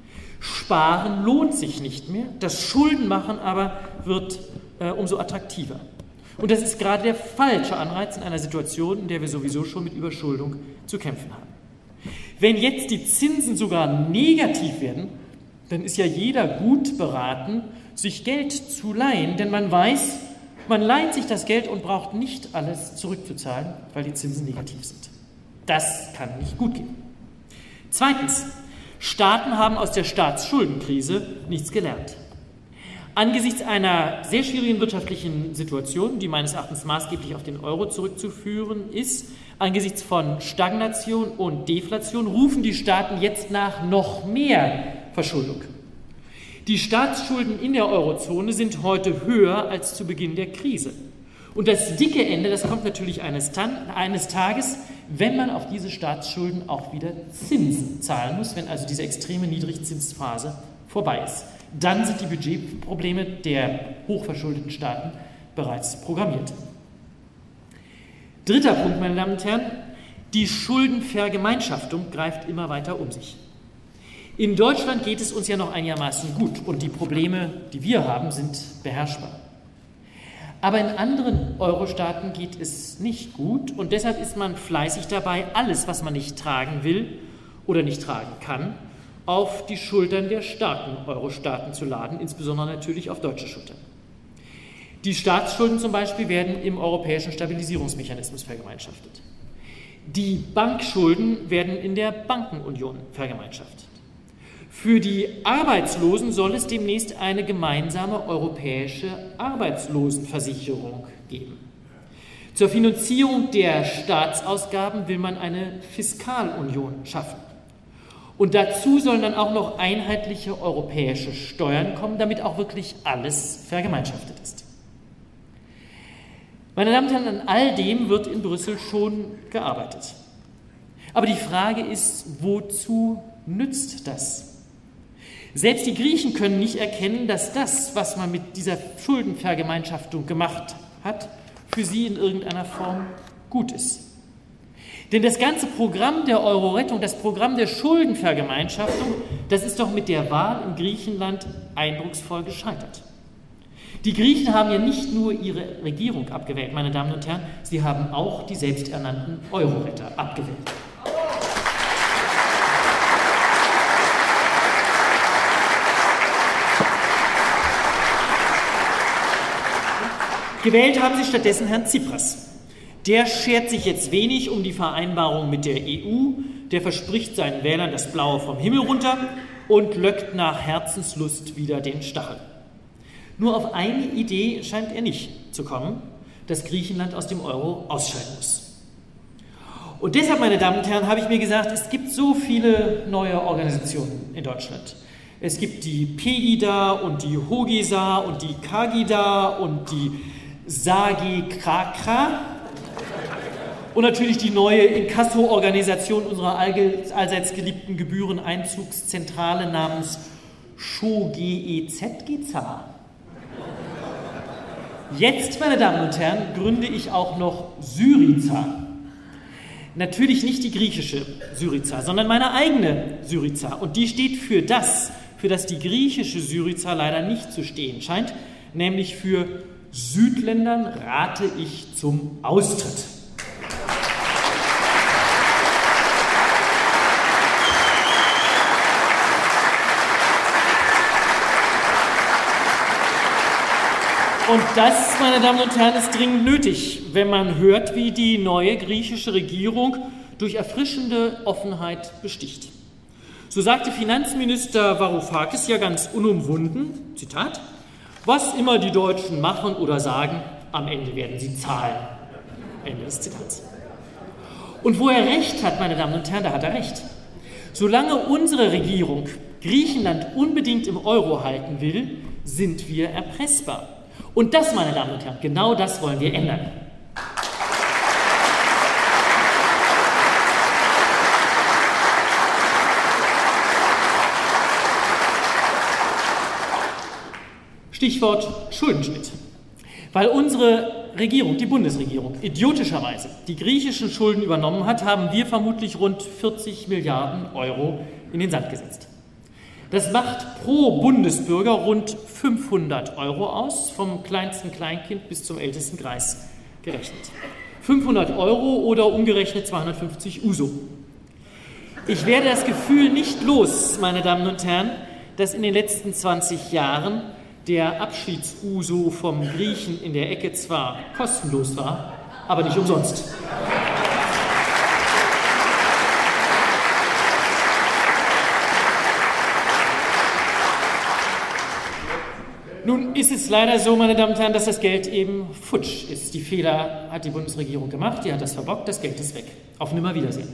Sparen lohnt sich nicht mehr, das Schuldenmachen aber wird äh, umso attraktiver. Und das ist gerade der falsche Anreiz in einer Situation, in der wir sowieso schon mit Überschuldung zu kämpfen haben. Wenn jetzt die Zinsen sogar negativ werden, dann ist ja jeder gut beraten, sich Geld zu leihen, denn man weiß, man leiht sich das Geld und braucht nicht alles zurückzuzahlen, weil die Zinsen negativ sind. Das kann nicht gut gehen. Zweitens, Staaten haben aus der Staatsschuldenkrise nichts gelernt. Angesichts einer sehr schwierigen wirtschaftlichen Situation, die meines Erachtens maßgeblich auf den Euro zurückzuführen ist, angesichts von Stagnation und Deflation, rufen die Staaten jetzt nach noch mehr Verschuldung. Die Staatsschulden in der Eurozone sind heute höher als zu Beginn der Krise. Und das dicke Ende, das kommt natürlich eines, eines Tages, wenn man auf diese Staatsschulden auch wieder Zinsen zahlen muss, wenn also diese extreme Niedrigzinsphase vorbei ist. Dann sind die Budgetprobleme der hochverschuldeten Staaten bereits programmiert. Dritter Punkt, meine Damen und Herren, die Schuldenvergemeinschaftung greift immer weiter um sich. In Deutschland geht es uns ja noch einigermaßen gut und die Probleme, die wir haben, sind beherrschbar. Aber in anderen Euro-Staaten geht es nicht gut und deshalb ist man fleißig dabei, alles, was man nicht tragen will oder nicht tragen kann, auf die Schultern der starken Euro-Staaten zu laden, insbesondere natürlich auf deutsche Schultern. Die Staatsschulden zum Beispiel werden im europäischen Stabilisierungsmechanismus vergemeinschaftet. Die Bankschulden werden in der Bankenunion vergemeinschaftet. Für die Arbeitslosen soll es demnächst eine gemeinsame europäische Arbeitslosenversicherung geben. Zur Finanzierung der Staatsausgaben will man eine Fiskalunion schaffen. Und dazu sollen dann auch noch einheitliche europäische Steuern kommen, damit auch wirklich alles vergemeinschaftet ist. Meine Damen und Herren, an all dem wird in Brüssel schon gearbeitet. Aber die Frage ist, wozu nützt das? Selbst die Griechen können nicht erkennen, dass das, was man mit dieser Schuldenvergemeinschaftung gemacht hat, für sie in irgendeiner Form gut ist. Denn das ganze Programm der Euro-Rettung, das Programm der Schuldenvergemeinschaftung, das ist doch mit der Wahl in Griechenland eindrucksvoll gescheitert. Die Griechen haben ja nicht nur ihre Regierung abgewählt, meine Damen und Herren, sie haben auch die selbsternannten Euro-Retter abgewählt. Gewählt haben sie stattdessen Herrn Tsipras. Der schert sich jetzt wenig um die Vereinbarung mit der E U, der verspricht seinen Wählern das Blaue vom Himmel runter und löckt nach Herzenslust wieder den Stachel. Nur auf eine Idee scheint er nicht zu kommen, dass Griechenland aus dem Euro ausscheiden muss. Und deshalb, meine Damen und Herren, habe ich mir gesagt, es gibt so viele neue Organisationen in Deutschland. Es gibt die Pegida und die Hogisa und die Kagida und die Sagi Krakra und natürlich die neue Inkasso-Organisation unserer allseits geliebten Gebühreneinzugszentrale namens SchoGEZ-Giza. Jetzt, meine Damen und Herren, gründe ich auch noch Syriza. Natürlich nicht die griechische Syriza, sondern meine eigene Syriza. Und die steht für das, für das die griechische Syriza leider nicht zu stehen scheint, nämlich für Südländern rate ich zum Austritt. Und das, meine Damen und Herren, ist dringend nötig, wenn man hört, wie die neue griechische Regierung durch erfrischende Offenheit besticht. So sagte Finanzminister Varoufakis ja ganz unumwunden, Zitat, was immer die Deutschen machen oder sagen, am Ende werden sie zahlen. Ende des Zitats. Und wo er recht hat, meine Damen und Herren, da hat er recht. Solange unsere Regierung Griechenland unbedingt im Euro halten will, sind wir erpressbar. Und das, meine Damen und Herren, genau das wollen wir ändern. Stichwort Schuldenschnitt. Weil unsere Regierung, die Bundesregierung, idiotischerweise die griechischen Schulden übernommen hat, haben wir vermutlich rund vierzig Milliarden Euro in den Sand gesetzt. Das macht pro Bundesbürger rund fünfhundert Euro aus, vom kleinsten Kleinkind bis zum ältesten Greis gerechnet. fünfhundert Euro oder umgerechnet zweihundertfünfzig Uso. Ich werde das Gefühl nicht los, meine Damen und Herren, dass in den letzten zwanzig Jahren der Abschieds-Uso vom Griechen in der Ecke zwar kostenlos war, aber nicht umsonst. Nun ist es leider so, meine Damen und Herren, dass das Geld eben futsch ist. Die Fehler hat die Bundesregierung gemacht, die hat das verbockt, das Geld ist weg. Auf Nimmerwiedersehen.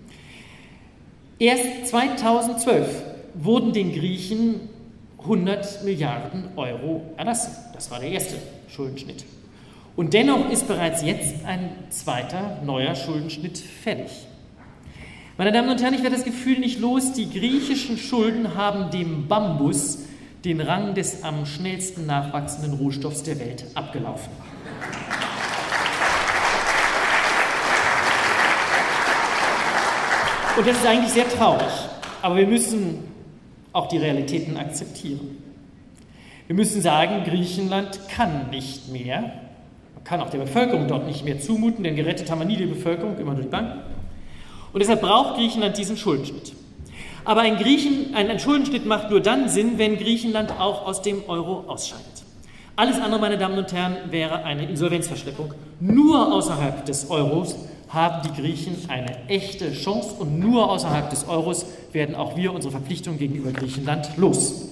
Erst zweitausendzwölf wurden den Griechen hundert Milliarden Euro erlassen. Das war der erste Schuldenschnitt. Und dennoch ist bereits jetzt ein zweiter neuer Schuldenschnitt fällig. Meine Damen und Herren, ich werde das Gefühl nicht los, die griechischen Schulden haben dem Bambus den Rang des am schnellsten nachwachsenden Rohstoffs der Welt abgelaufen. Und das ist eigentlich sehr traurig, aber wir müssen auch die Realitäten akzeptieren. Wir müssen sagen, Griechenland kann nicht mehr, man kann auch der Bevölkerung dort nicht mehr zumuten, denn gerettet haben wir nie die Bevölkerung, immer nur die Banken. Und deshalb braucht Griechenland diesen Schuldenschnitt. Aber ein, Griechen, ein Schuldenschnitt macht nur dann Sinn, wenn Griechenland auch aus dem Euro ausscheidet. Alles andere, meine Damen und Herren, wäre eine Insolvenzverschleppung. Nur außerhalb des Euros haben die Griechen eine echte Chance und nur außerhalb des Euros werden auch wir unsere Verpflichtungen gegenüber Griechenland los.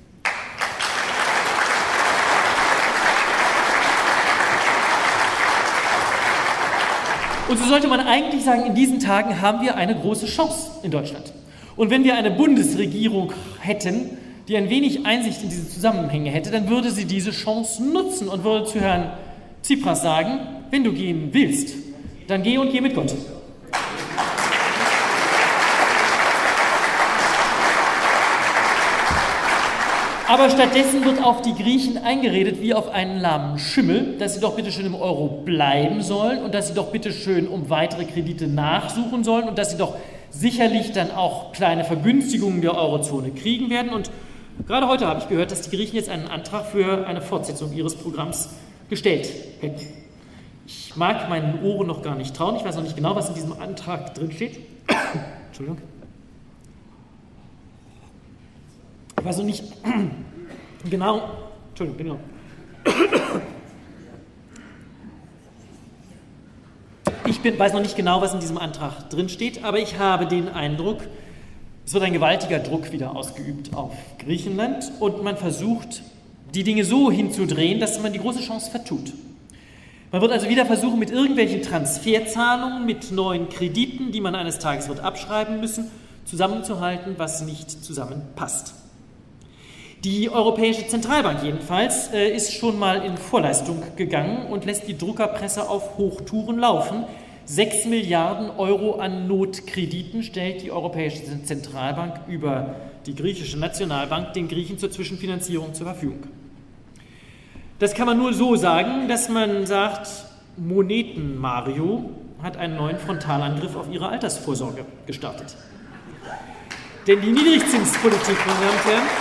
Und so sollte man eigentlich sagen, in diesen Tagen haben wir eine große Chance in Deutschland. Und wenn wir eine Bundesregierung hätten, die ein wenig Einsicht in diese Zusammenhänge hätte, dann würde sie diese Chance nutzen und würde zu Herrn Tsipras sagen, wenn du gehen willst, dann geh und geh mit Gott. Aber stattdessen wird auf die Griechen eingeredet wie auf einen lahmen Schimmel, dass sie doch bitte schön im Euro bleiben sollen und dass sie doch bitte schön um weitere Kredite nachsuchen sollen und dass sie doch sicherlich dann auch kleine Vergünstigungen der Eurozone kriegen werden. Und gerade heute habe ich gehört, dass die Griechen jetzt einen Antrag für eine Fortsetzung ihres Programms gestellt hätten. Ich mag meinen Ohren noch gar nicht trauen. Ich weiß noch nicht genau, was in diesem Antrag drin steht. Entschuldigung. Ich weiß noch nicht genau. Entschuldigung, genau. Ich bin, weiß noch nicht genau, was in diesem Antrag drin steht, aber ich habe den Eindruck, es wird ein gewaltiger Druck wieder ausgeübt auf Griechenland und man versucht, die Dinge so hinzudrehen, dass man die große Chance vertut. Man wird also wieder versuchen, mit irgendwelchen Transferzahlungen, mit neuen Krediten, die man eines Tages wird abschreiben müssen, zusammenzuhalten, was nicht zusammenpasst. Die Europäische Zentralbank jedenfalls äh, ist schon mal in Vorleistung gegangen und lässt die Druckerpresse auf Hochtouren laufen. Sechs Milliarden Euro an Notkrediten stellt die Europäische Zentralbank über die griechische Nationalbank den Griechen zur Zwischenfinanzierung zur Verfügung. Das kann man nur so sagen, dass man sagt, Moneten-Mario hat einen neuen Frontalangriff auf ihre Altersvorsorge gestartet. Denn die Niedrigzinspolitik, meine Damen und Herren,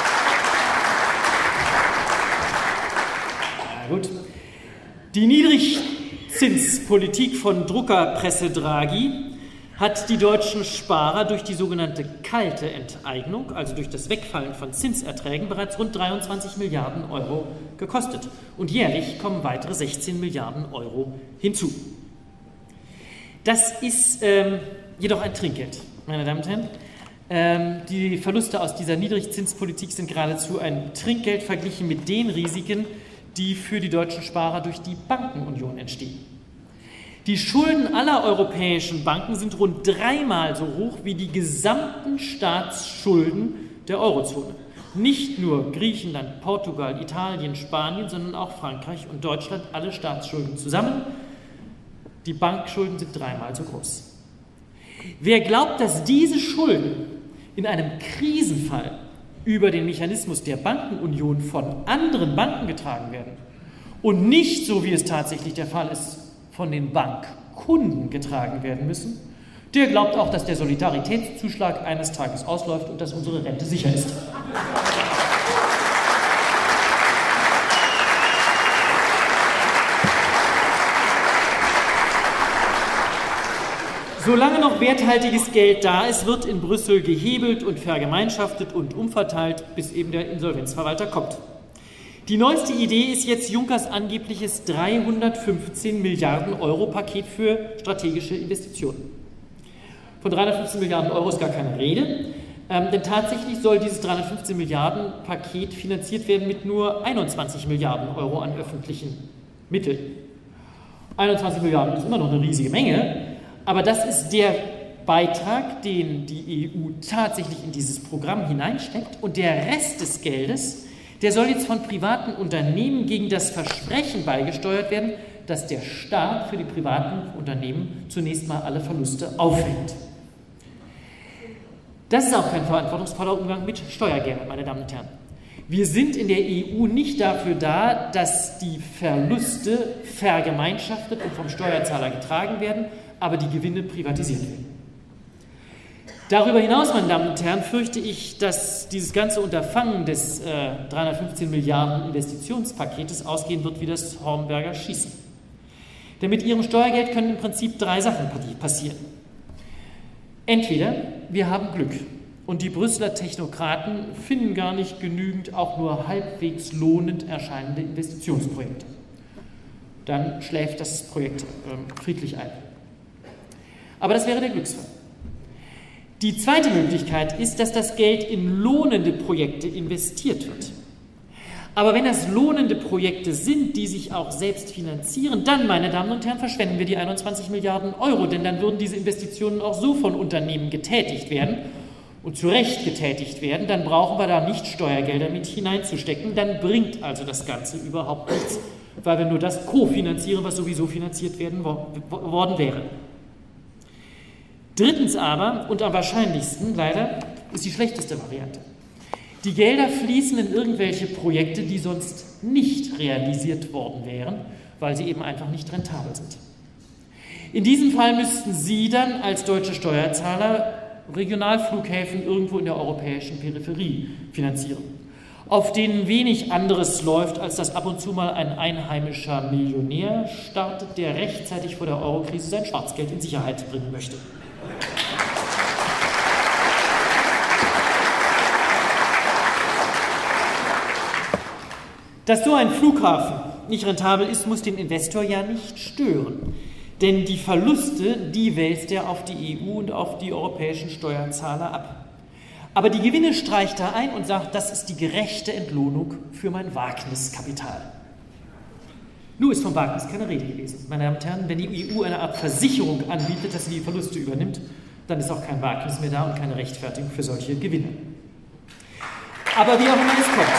na gut, die Niedrigzinspolitik von Druckerpresse Draghi hat die deutschen Sparer durch die sogenannte kalte Enteignung, also durch das Wegfallen von Zinserträgen, bereits rund dreiundzwanzig Milliarden Euro gekostet. Und jährlich kommen weitere sechzehn Milliarden Euro hinzu. Das ist ähm, jedoch ein Trinkgeld, meine Damen und Herren. Ähm, die Verluste aus dieser Niedrigzinspolitik sind geradezu ein Trinkgeld verglichen mit den Risiken, die für die deutschen Sparer durch die Bankenunion entstehen. Die Schulden aller europäischen Banken sind rund dreimal so hoch wie die gesamten Staatsschulden der Eurozone. Nicht nur Griechenland, Portugal, Italien, Spanien, sondern auch Frankreich und Deutschland, alle Staatsschulden zusammen. Die Bankschulden sind dreimal so groß. Wer glaubt, dass diese Schulden in einem Krisenfall über den Mechanismus der Bankenunion von anderen Banken getragen werden und nicht, so wie es tatsächlich der Fall ist, von den Bankkunden getragen werden müssen, der glaubt auch, dass der Solidaritätszuschlag eines Tages ausläuft und dass unsere Rente sicher ist. Solange noch werthaltiges Geld da ist, wird in Brüssel gehebelt und vergemeinschaftet und umverteilt, bis eben der Insolvenzverwalter kommt. Die neueste Idee ist jetzt Junckers angebliches dreihundertfünfzehn Milliarden Euro Paket für strategische Investitionen. Von dreihundertfünfzehn Milliarden Euro ist gar keine Rede, ähm, denn tatsächlich soll dieses dreihundertfünfzehn Milliarden Paket finanziert werden mit nur einundzwanzig Milliarden Euro an öffentlichen Mitteln. einundzwanzig Milliarden ist immer noch eine riesige Menge, aber das ist der Beitrag, den die E U tatsächlich in dieses Programm hineinsteckt, und der Rest des Geldes, der soll jetzt von privaten Unternehmen gegen das Versprechen beigesteuert werden, dass der Staat für die privaten Unternehmen zunächst mal alle Verluste auffängt. Das ist auch kein verantwortungsvoller Umgang mit Steuergeldern, meine Damen und Herren. Wir sind in der E U nicht dafür da, dass die Verluste vergemeinschaftet und vom Steuerzahler getragen werden, aber die Gewinne privatisiert werden. Darüber hinaus, meine Damen und Herren, fürchte ich, dass dieses ganze Unterfangen des äh, dreihundertfünfzehn Milliarden Investitionspaketes ausgehen wird wie das Hornberger Schießen. Denn mit Ihrem Steuergeld können im Prinzip drei Sachen passieren. Entweder wir haben Glück und die Brüsseler Technokraten finden gar nicht genügend auch nur halbwegs lohnend erscheinende Investitionsprojekte. Dann schläft das Projekt äh, friedlich ein. Aber das wäre der Glücksfall. Die zweite Möglichkeit ist, dass das Geld in lohnende Projekte investiert wird. Aber wenn das lohnende Projekte sind, die sich auch selbst finanzieren, dann, meine Damen und Herren, verschwenden wir die einundzwanzig Milliarden Euro, denn dann würden diese Investitionen auch so von Unternehmen getätigt werden und zu Recht getätigt werden, dann brauchen wir da nicht Steuergelder mit hineinzustecken, dann bringt also das Ganze überhaupt nichts, weil wir nur das kofinanzieren, was sowieso finanziert werden worden wäre. Drittens aber, und am wahrscheinlichsten leider, ist die schlechteste Variante. Die Gelder fließen in irgendwelche Projekte, die sonst nicht realisiert worden wären, weil sie eben einfach nicht rentabel sind. In diesem Fall müssten Sie dann als deutsche Steuerzahler Regionalflughäfen irgendwo in der europäischen Peripherie finanzieren, auf denen wenig anderes läuft, als dass ab und zu mal ein einheimischer Millionär startet, der rechtzeitig vor der Eurokrise sein Schwarzgeld in Sicherheit bringen möchte. Dass so ein Flughafen nicht rentabel ist, muss den Investor ja nicht stören. Denn die Verluste, die wälzt er auf die E U und auf die europäischen Steuerzahler ab. Aber die Gewinne streicht er ein und sagt, das ist die gerechte Entlohnung für mein Wagniskapital. Nur ist vom Wagnis keine Rede gewesen. Meine Damen und Herren, wenn die E U eine Art Versicherung anbietet, dass sie die Verluste übernimmt, dann ist auch kein Wagnis mehr da und keine Rechtfertigung für solche Gewinne. Aber wie auch immer es kommt.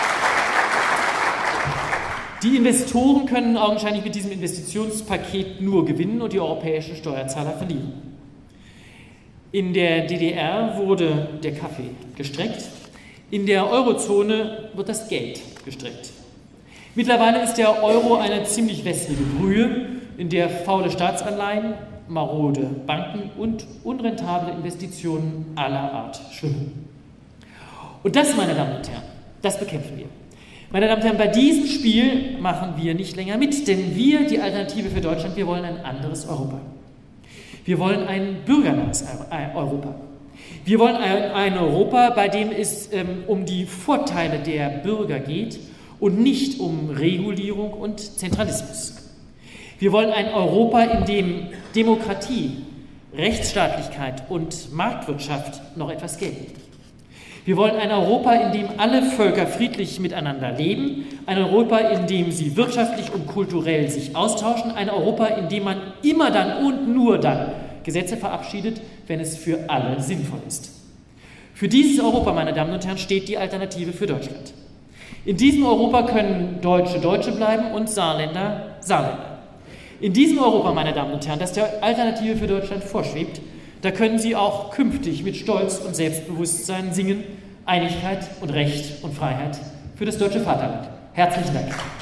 Die Investoren können augenscheinlich mit diesem Investitionspaket nur gewinnen und die europäischen Steuerzahler verlieren. In der D D R wurde der Kaffee gestreckt, in der Eurozone wird das Geld gestreckt. Mittlerweile ist der Euro eine ziemlich wässrige Brühe, in der faule Staatsanleihen, marode Banken und unrentable Investitionen aller Art schwimmen. Und das, meine Damen und Herren, das bekämpfen wir. Meine Damen und Herren, bei diesem Spiel machen wir nicht länger mit, denn wir, die Alternative für Deutschland, wir wollen ein anderes Europa. Wir wollen ein bürgernahes Europa. Wir wollen ein, ein Europa, bei dem es ähm, um die Vorteile der Bürger geht und nicht um Regulierung und Zentralismus. Wir wollen ein Europa, in dem Demokratie, Rechtsstaatlichkeit und Marktwirtschaft noch etwas gelten. Wir wollen ein Europa, in dem alle Völker friedlich miteinander leben, ein Europa, in dem sie wirtschaftlich und kulturell sich austauschen, ein Europa, in dem man immer dann und nur dann Gesetze verabschiedet, wenn es für alle sinnvoll ist. Für dieses Europa, meine Damen und Herren, steht die Alternative für Deutschland. In diesem Europa können Deutsche Deutsche bleiben und Saarländer Saarländer. In diesem Europa, meine Damen und Herren, das der Alternative für Deutschland vorschwebt, da können Sie auch künftig mit Stolz und Selbstbewusstsein singen, Einigkeit und Recht und Freiheit für das deutsche Vaterland. Herzlichen Dank.